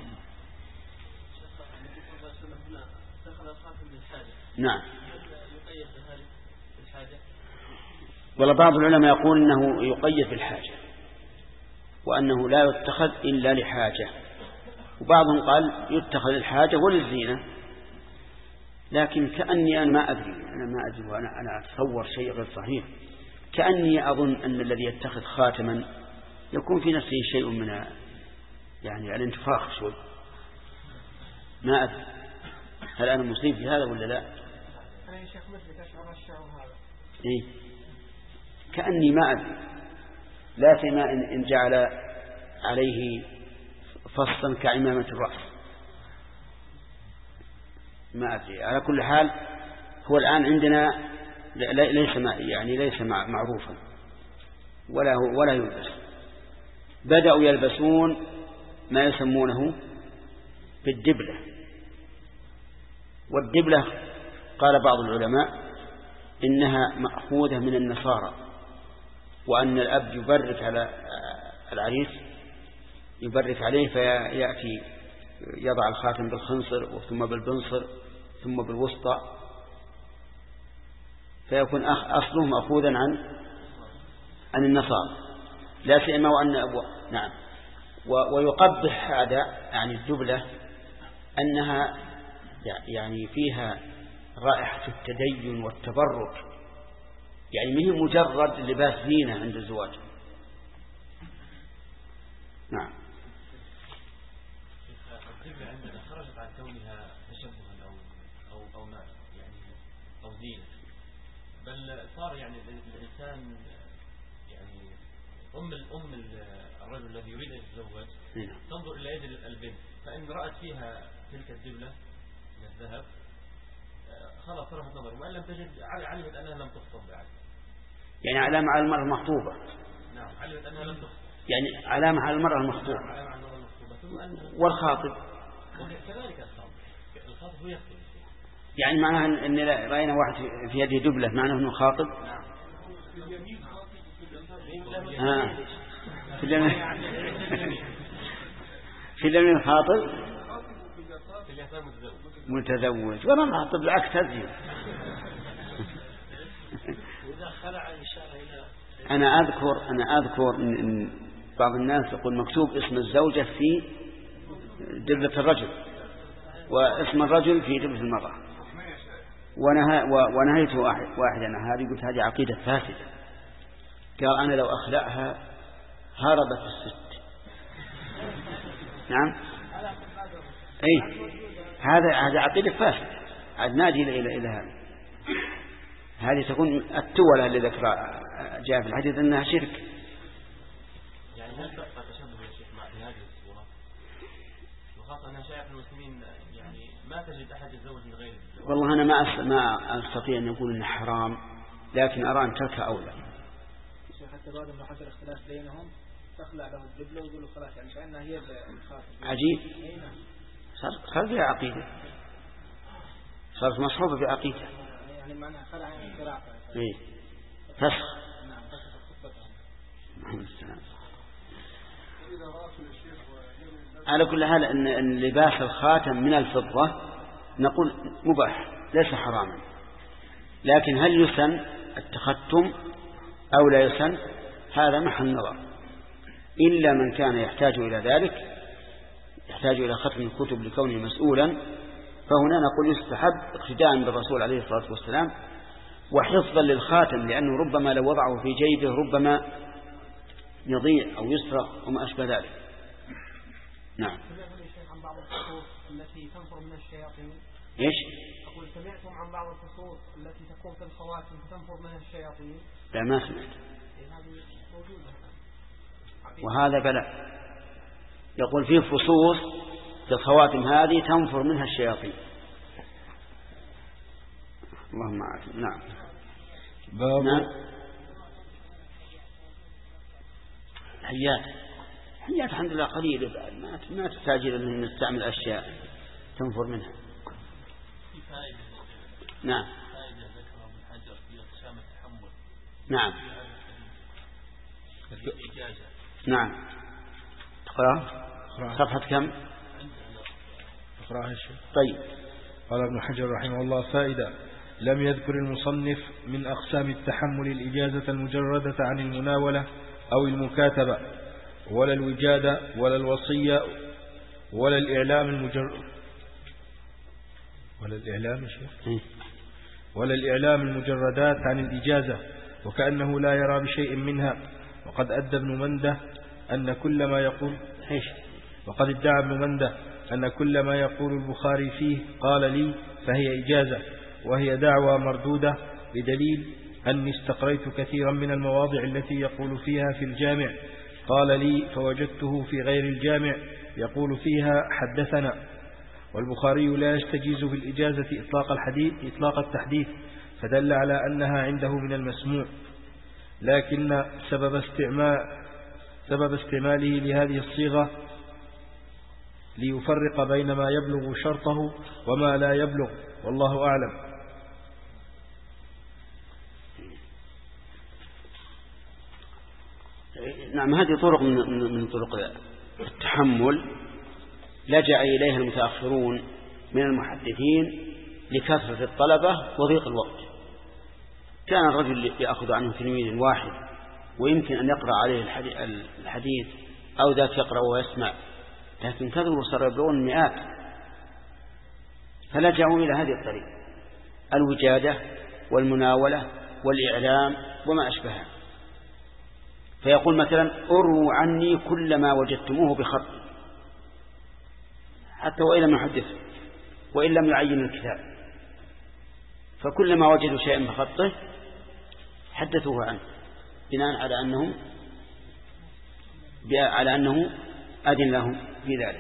B: نعم. ولا بعض العلماء يقول أنه يقيد بالحاجة وأنه لا يتخذ إلا لحاجة، وبعضهم قال يتخذ الحاجة وللزينة، لكن كأني أنا ما أدري وأنا أتصور شيء غير صحيح، كأني أظن أن الذي يتخذ خاتما يكون في نفسه شيء من يعني الانتفاخ شوي، ما أدري هل أنا مصيب في هذا ولا لا؟
E: أنا يا شيخ مثلك أشعر الشعور هذا.
B: إيه كأني ما أدري، لا سيما إن جعل عليه فصلا كعمامة الرأس، ما أدري. على كل حال هو الآن عندنا ليس معروفا ولا يلبس. بدأوا يلبسون ما يسمونه بالدبلة، والدبلة قال بعض العلماء إنها مأخوذة من النصارى، وأن الأب يبرك على العريس، يبرك عليه فيأتي يضع الخاتم بالخنصر ثم بالبنصر ثم بالوسطى، فيكون أصله مأخوذا عن النصارى، لا سيما وأن نعم. ويقبح هذا يعني الدبلة أنها يعني فيها رائحة التدين والتبرك، يعني ما هي مجرد لباس زينة عند الزواج. نعم.
D: الدبلة عندنا خرجت عن كونها تشبها أو ما يعني أو زينة، بل صار يعني الإنسان يعني أم الرجل الذي يريد أن يتزوج تنظر إلى يد البنت، فإن رأت فيها تلك الدبلة من الذهب خلاص صرفت نظر، وإن لم تجد علمت أنها لم تخطب بعد.
B: يعني علامة على المرأة المخطوبة.
D: نعم علمت أنها لم تخطب،
B: يعني علامة على المرأة المخطوبة. والخاطب
D: كذلك الخاطب هو يخطب،
B: يعني معناها أن رأينا واحد في يده دبلة معناه أنه خاطب. في اليمين خاطب متزوج، ولا خاطب بالعكس هزي. أنا أذكر إن بعض الناس يقول مكتوب اسم الزوجة في دبلة الرجل واسم الرجل في دبلة المرأة، ونهيت واحدا هذه، قلت هذه عقيدة فاسدة. قال أنا لو أخلعها هربت الست. نعم أي هذا عقيدة فاسدة، عاد نادي إلى هذه تكون التولة اللي ذكرها جاء في الحديث أنها شرك.
D: يعني هل تبقى تشبه يا شيخ مع هذه الصورة، وخاصة أنها شائعة في المسلمين، يعني ما تجد أحد يتزوج من غير الزواج؟
B: والله أنا ما أستطيع أن أقول إنه حرام، لكن أرى أن تركها أولى.
E: حتى بعد ما حصل اختلاف بينهم تخلع له الدبلة ويقولوا خلاص يعني كأنها هي الخاتم.
B: عجيب، صار فيها عقيدة، صارت مصحوبة بعقيدة،
E: يعني معناها خلع القراءة.
B: إيه فسخ.
E: نعم فسخ خطتهم.
B: السلام. على كل حال أن لباس الخاتم من الفضة نقول مباح ليس حراما، لكن هل يسن التختم أو لا يسن هذا محل نظر، إلا من كان يحتاج إلى ذلك، يحتاج إلى ختم الكتب لكونه مسؤولا، فهنا نقول يستحب اقتداء بالرسول عليه الصلاة والسلام وحفظا للخاتم، لأنه ربما لو وضعه في جيبه ربما يضيع أو يسرق وما أشبه ذلك. نعم.
E: عن بعض الفصوص التي تنفر من الشياطين.
B: إيش؟
E: أقول سمعتم عن بعض الفصوص التي تكون في الخواتم تنفر منها الشياطين؟
B: لا ما سمعت.
E: هذه موجودة.
B: وهذا بلاء. يقول فيه فصوص في الخواتم هذه تنفر منها الشياطين. اللهم أعلم. نعم. نعم. حيات الحمد لله قليلة بعد ما تحتاج إلى أن نستعمل أشياء تنفر منها. نعم. نعم. نعم. تقرأ صفحة كم؟ طيب.
G: قال ابن حجر رحمه الله: فائدة: لم يذكر المصنف من أقسام التحمل الإجازة المجردة عن المناولة أو المكاتبة، ولا الوجادة، ولا الوصية، ولا الإعلام المجرد، ولا الإعلام المجردات عن الإجازة، وكأنه لا يرى بشيء منها. وقد أدى ابن منده أن كل ما يقول وقد ادعى ابن منده أن كل ما يقول البخاري فيه قال لي فهي إجازة، وهي دعوى مردودة، بدليل أني استقريت كثيرا من المواضع التي يقول فيها في الجامع قال لي، فوجدته في غير الجامع يقول فيها حدثنا. والبخاري لا يستجيز في الإجازة إطلاق التحديث، فدل على أنها عنده من المسموع، لكن سبب استعماله لهذه الصيغة ليفرق بين ما يبلغ شرطه وما لا يبلغ، والله أعلم.
B: نعم. هذه طرق من طرق التحمل لجأ إليها المتأخرون من المحدثين لكثرة الطلبة وضيق الوقت. كان الرجل يأخذ عنه تلميذ واحد ويمكن أن يقرأ عليه الحديث أو ذاك يقرأ ويسمع، لكن كثروا صار يبلغون المئات، فلجأوا إلى هذه الطريقة: الوجادة والمناولة والإعلام وما أشبهها. فيقول مثلا: أروا عني كل ما وجدتموه بخط، حتى وإن لم يحدث وإن لم يعين الكتاب، فكلما وجدوا شيئا بخطه حدثوه عنه بناء على أنه أذن لهم في ذلك.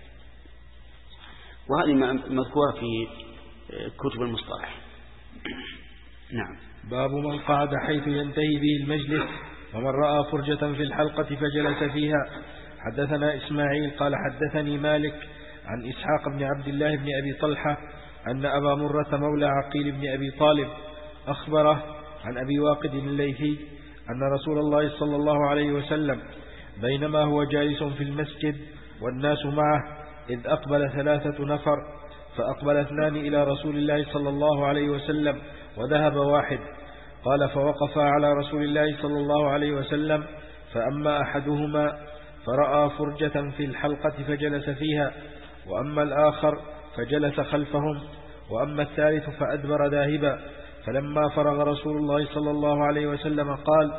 B: وهذه مذكورة في كتب المصطلح. نعم.
G: باب من قعد حيث ينتهي به المجلس، ومن رأى فرجة في الحلقة فجلس فيها. حدثنا إسماعيل قال حدثني مالك عن إسحاق بن عبد الله بن أبي طلحة أن أبا مرة مولى عقيل بن أبي طالب أخبره عن أبي واقد الليثي أن رسول الله صلى الله عليه وسلم بينما هو جالس في المسجد والناس معه إذ أقبل 3 نفر، فأقبل 2 إلى رسول الله صلى الله عليه وسلم وذهب واحد. قال: فوقف على رسول الله صلى الله عليه وسلم، فأما أحدهما فرأى فرجة في الحلقة فجلس فيها، وأما الآخر فجلس خلفهم، وأما الثالث فأدبر ذاهبا. فلما فرغ رسول الله صلى الله عليه وسلم قال: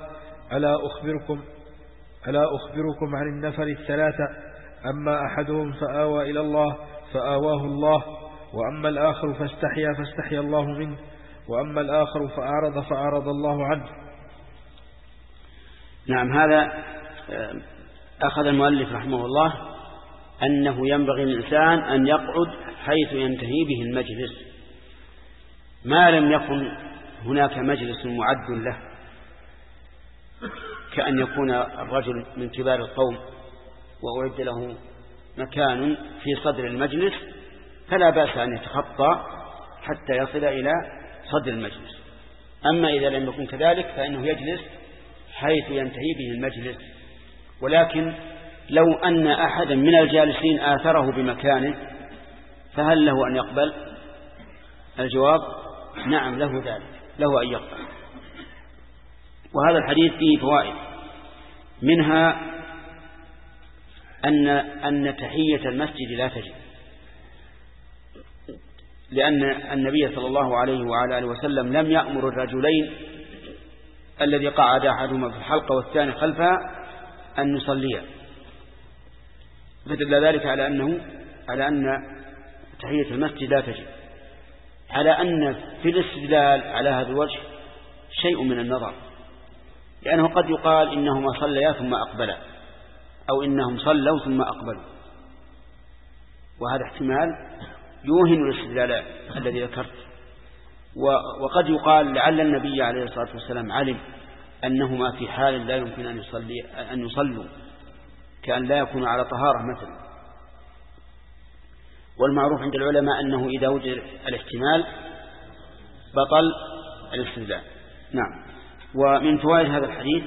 G: ألا أخبركم عن النفر 3؟ أما أحدهم فآوى إلى الله فآواه الله، وأما الآخر فاستحيا الله منه، وأما الآخر فأعرض الله عنه.
B: نعم. هذا أخذ المؤلف رحمه الله أنه ينبغي للإنسان أن يقعد حيث ينتهي به المجلس، ما لم يكن هناك مجلس معد له، كأن يكون الرجل من كبار القوم وأعد له مكان في صدر المجلس، فلا بأس أن يتخطى حتى يصل إلى صدر المجلس. أما إذا لم يكن كذلك فإنه يجلس حيث ينتهي به المجلس، ولكن لو أن أحدا من الجالسين آثره بمكانه فهل له أن يقبل؟ الجواب نعم، له ذلك، له أن يقبل. وهذا الحديث فيه فوائد، منها أن تحية المسجد لا تجب، لأن النبي صلى الله عليه وعلى آله وسلم لم يأمر الرجلين الذي قعد أحدهما في الحلقة والثاني خلفها أن يصليا، فدل ذلك على أن تحية المسجد لا تجب، على أن في الاستدلال على هذا الوجه شيء من النظر، لأنه قد يقال إنهما صليا ثم أقبلا، أو إنهم صلوا ثم أقبلوا، وهذا احتمال يوهن الاستدلال الذي ذكرت. وقد يقال لعل النبي عليه الصلاة والسلام علم أنهما في حال لا يمكن أن يصلوا، كأن لا يكونوا على طهارة مثلا. والمعروف عند العلماء أنه إذا وجد الاحتمال بطل الاستدلال. نعم. ومن فوائد هذا الحديث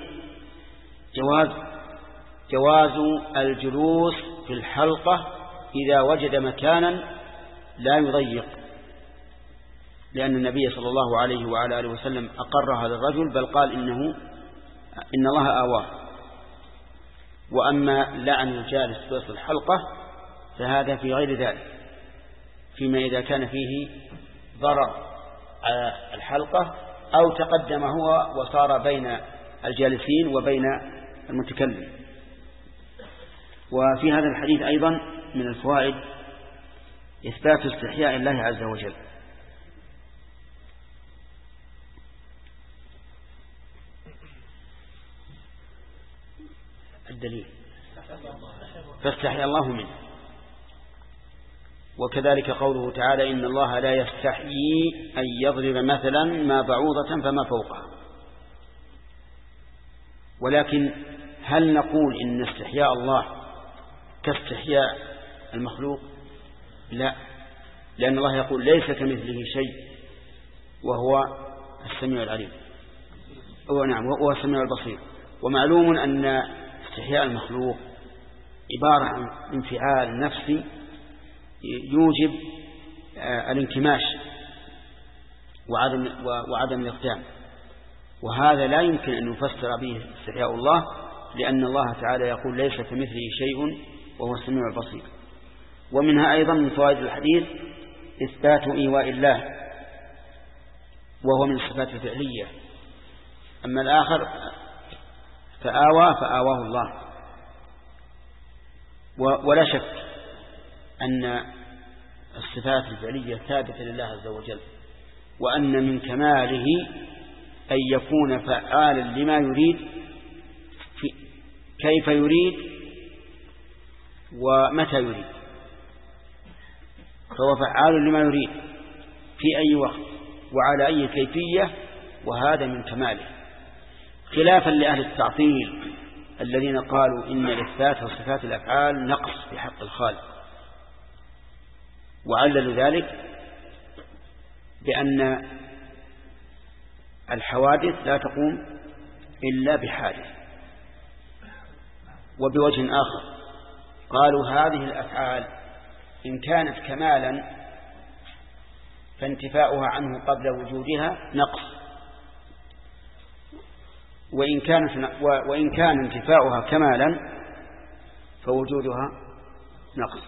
B: جواز الجلوس في الحلقة إذا وجد مكانا لا يضيق، لأن النبي صلى الله عليه وعلى آله وسلم أقر هذا الرجل، بل قال إن الله آواه. وأما لعن الجالس في وسط الحلقة فهذا في غير ذلك، فيما إذا كان فيه ضرر على الحلقة أو تقدم هو وصار بين الجالسين وبين المتكلم. وفي هذا الحديث أيضا من الفوائد إثبات استحياء الله عز وجل. الدليل فاستحيا الله منه، وكذلك قوله تعالى إن الله لا يستحيي أن يضرب مثلا ما بعوضة فما فوقها. ولكن هل نقول إن استحياء الله كاستحياء المخلوق؟ لا، لأن الله يقول ليس كمثله شيء وهو السميع العليم، نعم، وهو السميع البصير. ومعلوم أن استحياء المخلوق عبارة عن انفعال نفسي يوجب الانكماش وعدم الاقدام، وهذا لا يمكن أن يفسر به استحياء الله، لأن الله تعالى يقول ليس كمثله شيء وهو السميع البصير. ومنها أيضا من فوائد الحديث إثبات إيواء الله، وهو من الصفات الفعلية. أما الآخر فآواه الله. ولا شك أن الصفات الفعلية ثابتة لله عز وجل، وأن من كماله أن يكون فعالا لما يريد كيف يريد ومتى يريد، فهو فعال لما يريد في أي وقت وعلى أي كيفية، وهذا من كماله، خلافا لأهل التعطيل الذين قالوا إن الإثبات وصفات الأفعال نقص في حق الخالق، وعللوا ذلك بأن الحوادث لا تقوم إلا بحادث. وبوجه آخر قالوا هذه الأفعال إن كانت كمالا فانتفاؤها عنه قبل وجودها نقص، وإن كان انتفاؤها كمالا فوجودها نقص.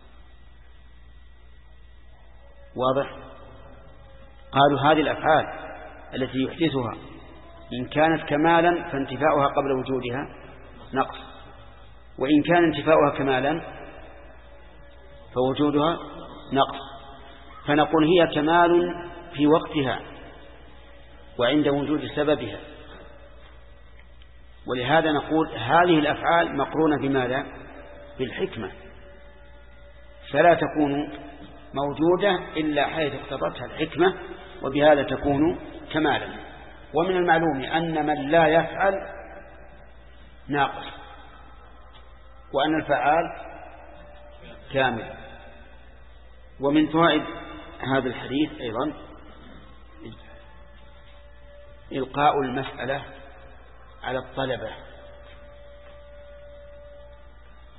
B: واضح؟ قالوا هذه الأفعال التي يحدثها إن كانت كمالا فانتفاؤها قبل وجودها نقص، وإن كان انتفاؤها كمالا فوجودها نقص. فنقول هي كمال في وقتها وعند وجود سببها، ولهذا نقول هذه الأفعال مقرونة بماذا؟ بالحكمة، فلا تكون موجودة إلا حيث اقتضتها الحكمة، وبهذا تكون كمالا. ومن المعلوم أن من لا يفعل ناقص، وأن الفعال كامل. ومن فوائد هذا الحديث أيضا إلقاء المسألة على الطلبة،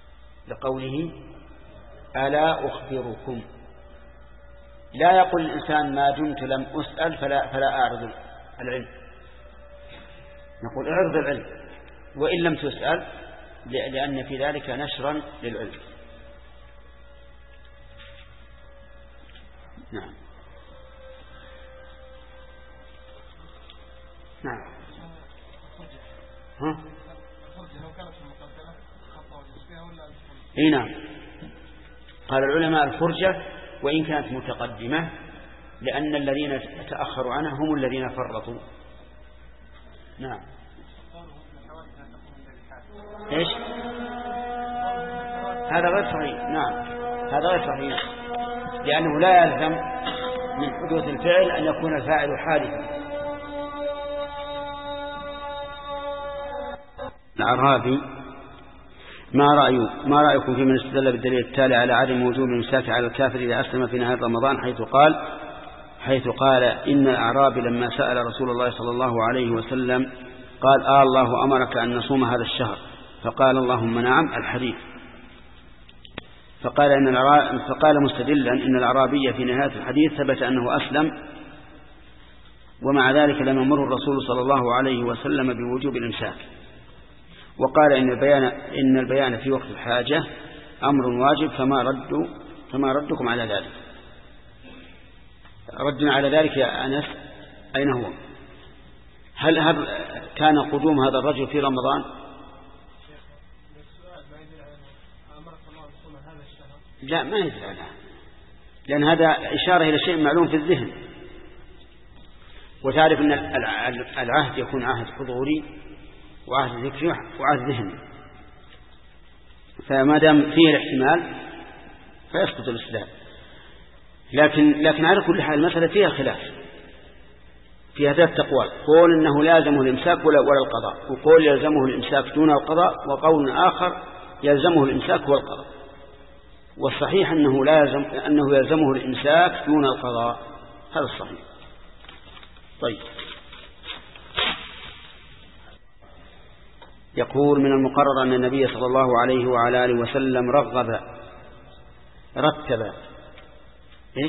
B: لقوله ألا أخبركم. لا يقول الإنسان ما دمت لم أسأل فلا أعرض العلم، نقول اعرض العلم وإن لم تسأل، لأن في ذلك نشرا للعلم. نعم. نعم. ها؟ اي نعم. قال العلماء الفرجة وإن كانت متقدمة، لأن الذين تأخروا عنها هم الذين فرطوا. نعم. ايش؟ هذا غير صحيح. نعم هذا غير صحيح، لأنه لا يلزم من حدوث الفعل أن يكون الفاعل حادثا. الأعرابي ما رأيكم في من استدل بالدليل التالي على عدم وجوب الإمساك على الكافر إذا أسلم في نهاية رمضان، حيث قال إن الأعرابي لما سأل رسول الله صلى الله عليه وسلم قال الله أمرك أن نصوم هذا الشهر، فقال اللهم نعم، الحديث. فقال مستدلا إن الأعرابي في نهاية الحديث ثبت أنه أسلم، ومع ذلك لم يمر الرسول صلى الله عليه وسلم بوجوب الإمساك، وقال إن البيان في وقت الحاجة أمر واجب، فما ردكم على ذلك. ردنا على ذلك يا أنس أين هو؟ هل كان قدوم هذا الرجل في رمضان؟ لا ما يدل على، لأن هذا إشارة إلى شيء معلوم في الذهن، وتعرف أن العهد يكون عهد حضوري وعهد ذكري وعهد ذهني، فما دام فيه الاحتمال فيسقط الإسلام. لكن على كل حال المسألة فيها خلاف، فيها ثلاث أقوال: قول إنه لازمه الإمساك ولا القضاء، وقول يلزمه الإمساك دون القضاء، وقول آخر يلزمه الإمساك والقضاء. والصحيح أنه يلزمه الإمساك دون القضاء، هذا الصحيح. طيب، يقول من المقرر أن النبي صلى الله عليه وعلى آله وسلم رتب إيش؟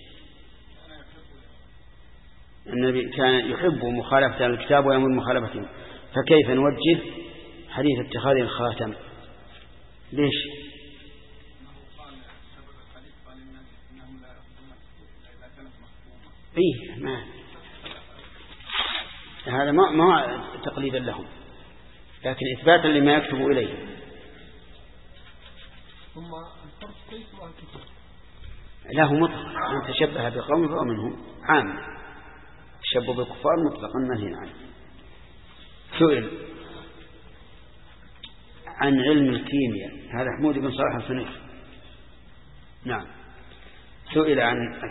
B: النبي كان يحب مخالفة الكتاب ويأمر مخالفته، فكيف نوجه حديث اتخاذ الخاتم؟ ليش؟ إيه ما هذا ما تقليدا لهم، لكن إثباتا لما يكتب إليه.
E: ثم الفرق كيف والكتاب
B: له مطلق، من تشبه بقوم فهو منهم، عام. التشبه بالكفار مطلقا نهي عنه. سئل عن علم الكيمياء، هذا حمود بن صالح الفنيخ. نعم، سئل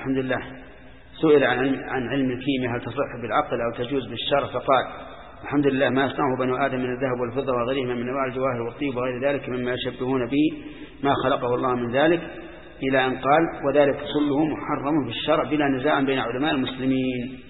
B: عن علم الكيمياء هل تصح بالعقل أو تجوز بالشرع، فقال الحمد لله ما يصنعه بنو آدم من الذهب والفضة وغيرهما من أنواع الجواهر والطيب وغير ذلك مما يشبهون به ما خلقه الله من ذلك، إلى أن قال وذلك كله محرم في الشرع بلا نزاع بين علماء المسلمين.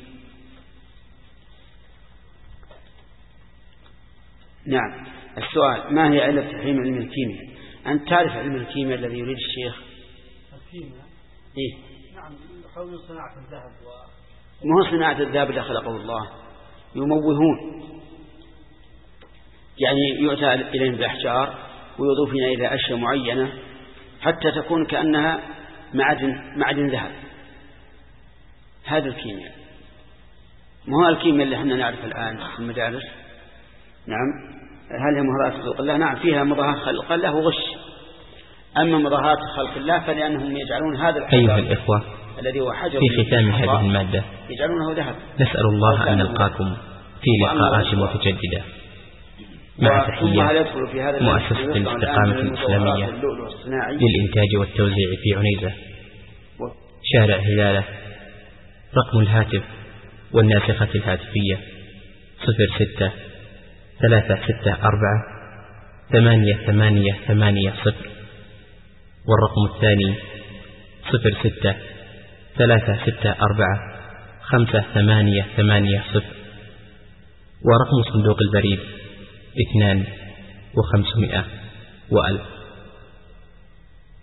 B: نعم. السؤال: ما هي علة تحريم علم الكيمياء؟ أنت تعرف علم الكيمياء الذي يريد الشيخ؟
E: الكيمياء
B: إيه؟
E: نعم، حول صناعة الذهب
B: ما هو صناعة الذهب اللي خلقه الله، يموهون، يعني يؤتى إليهم بأحجار ويضيفون إلى أشياء معينة حتى تكون كأنها معدن ذهب. هذا الكيمياء، ما هو الكيمياء اللي احنا نعرف الآن في المدارس. نعم. هل هي مظاهرات خلق الله؟ نعم، فيها مظاهرات خلق الله وغش. أما مظاهرات خلق الله فلأنهم يجعلون هذا الحجر
A: أيها الإخوة،
B: الذي هو حجر
A: في ختام هذه المادة
B: يجعلونه ذهب.
A: نسأل الله أن نلقاكم في لقاءات متجددة، مع تحية مؤسسة الاستقامة الإسلامية للإنتاج والتوزيع في عنيزة، شارع هلالة. رقم الهاتف والناسخة الهاتفية 06-364-8880، والرقم الثاني 06-364-5880، ورقم صندوق البريد 2500 و1000.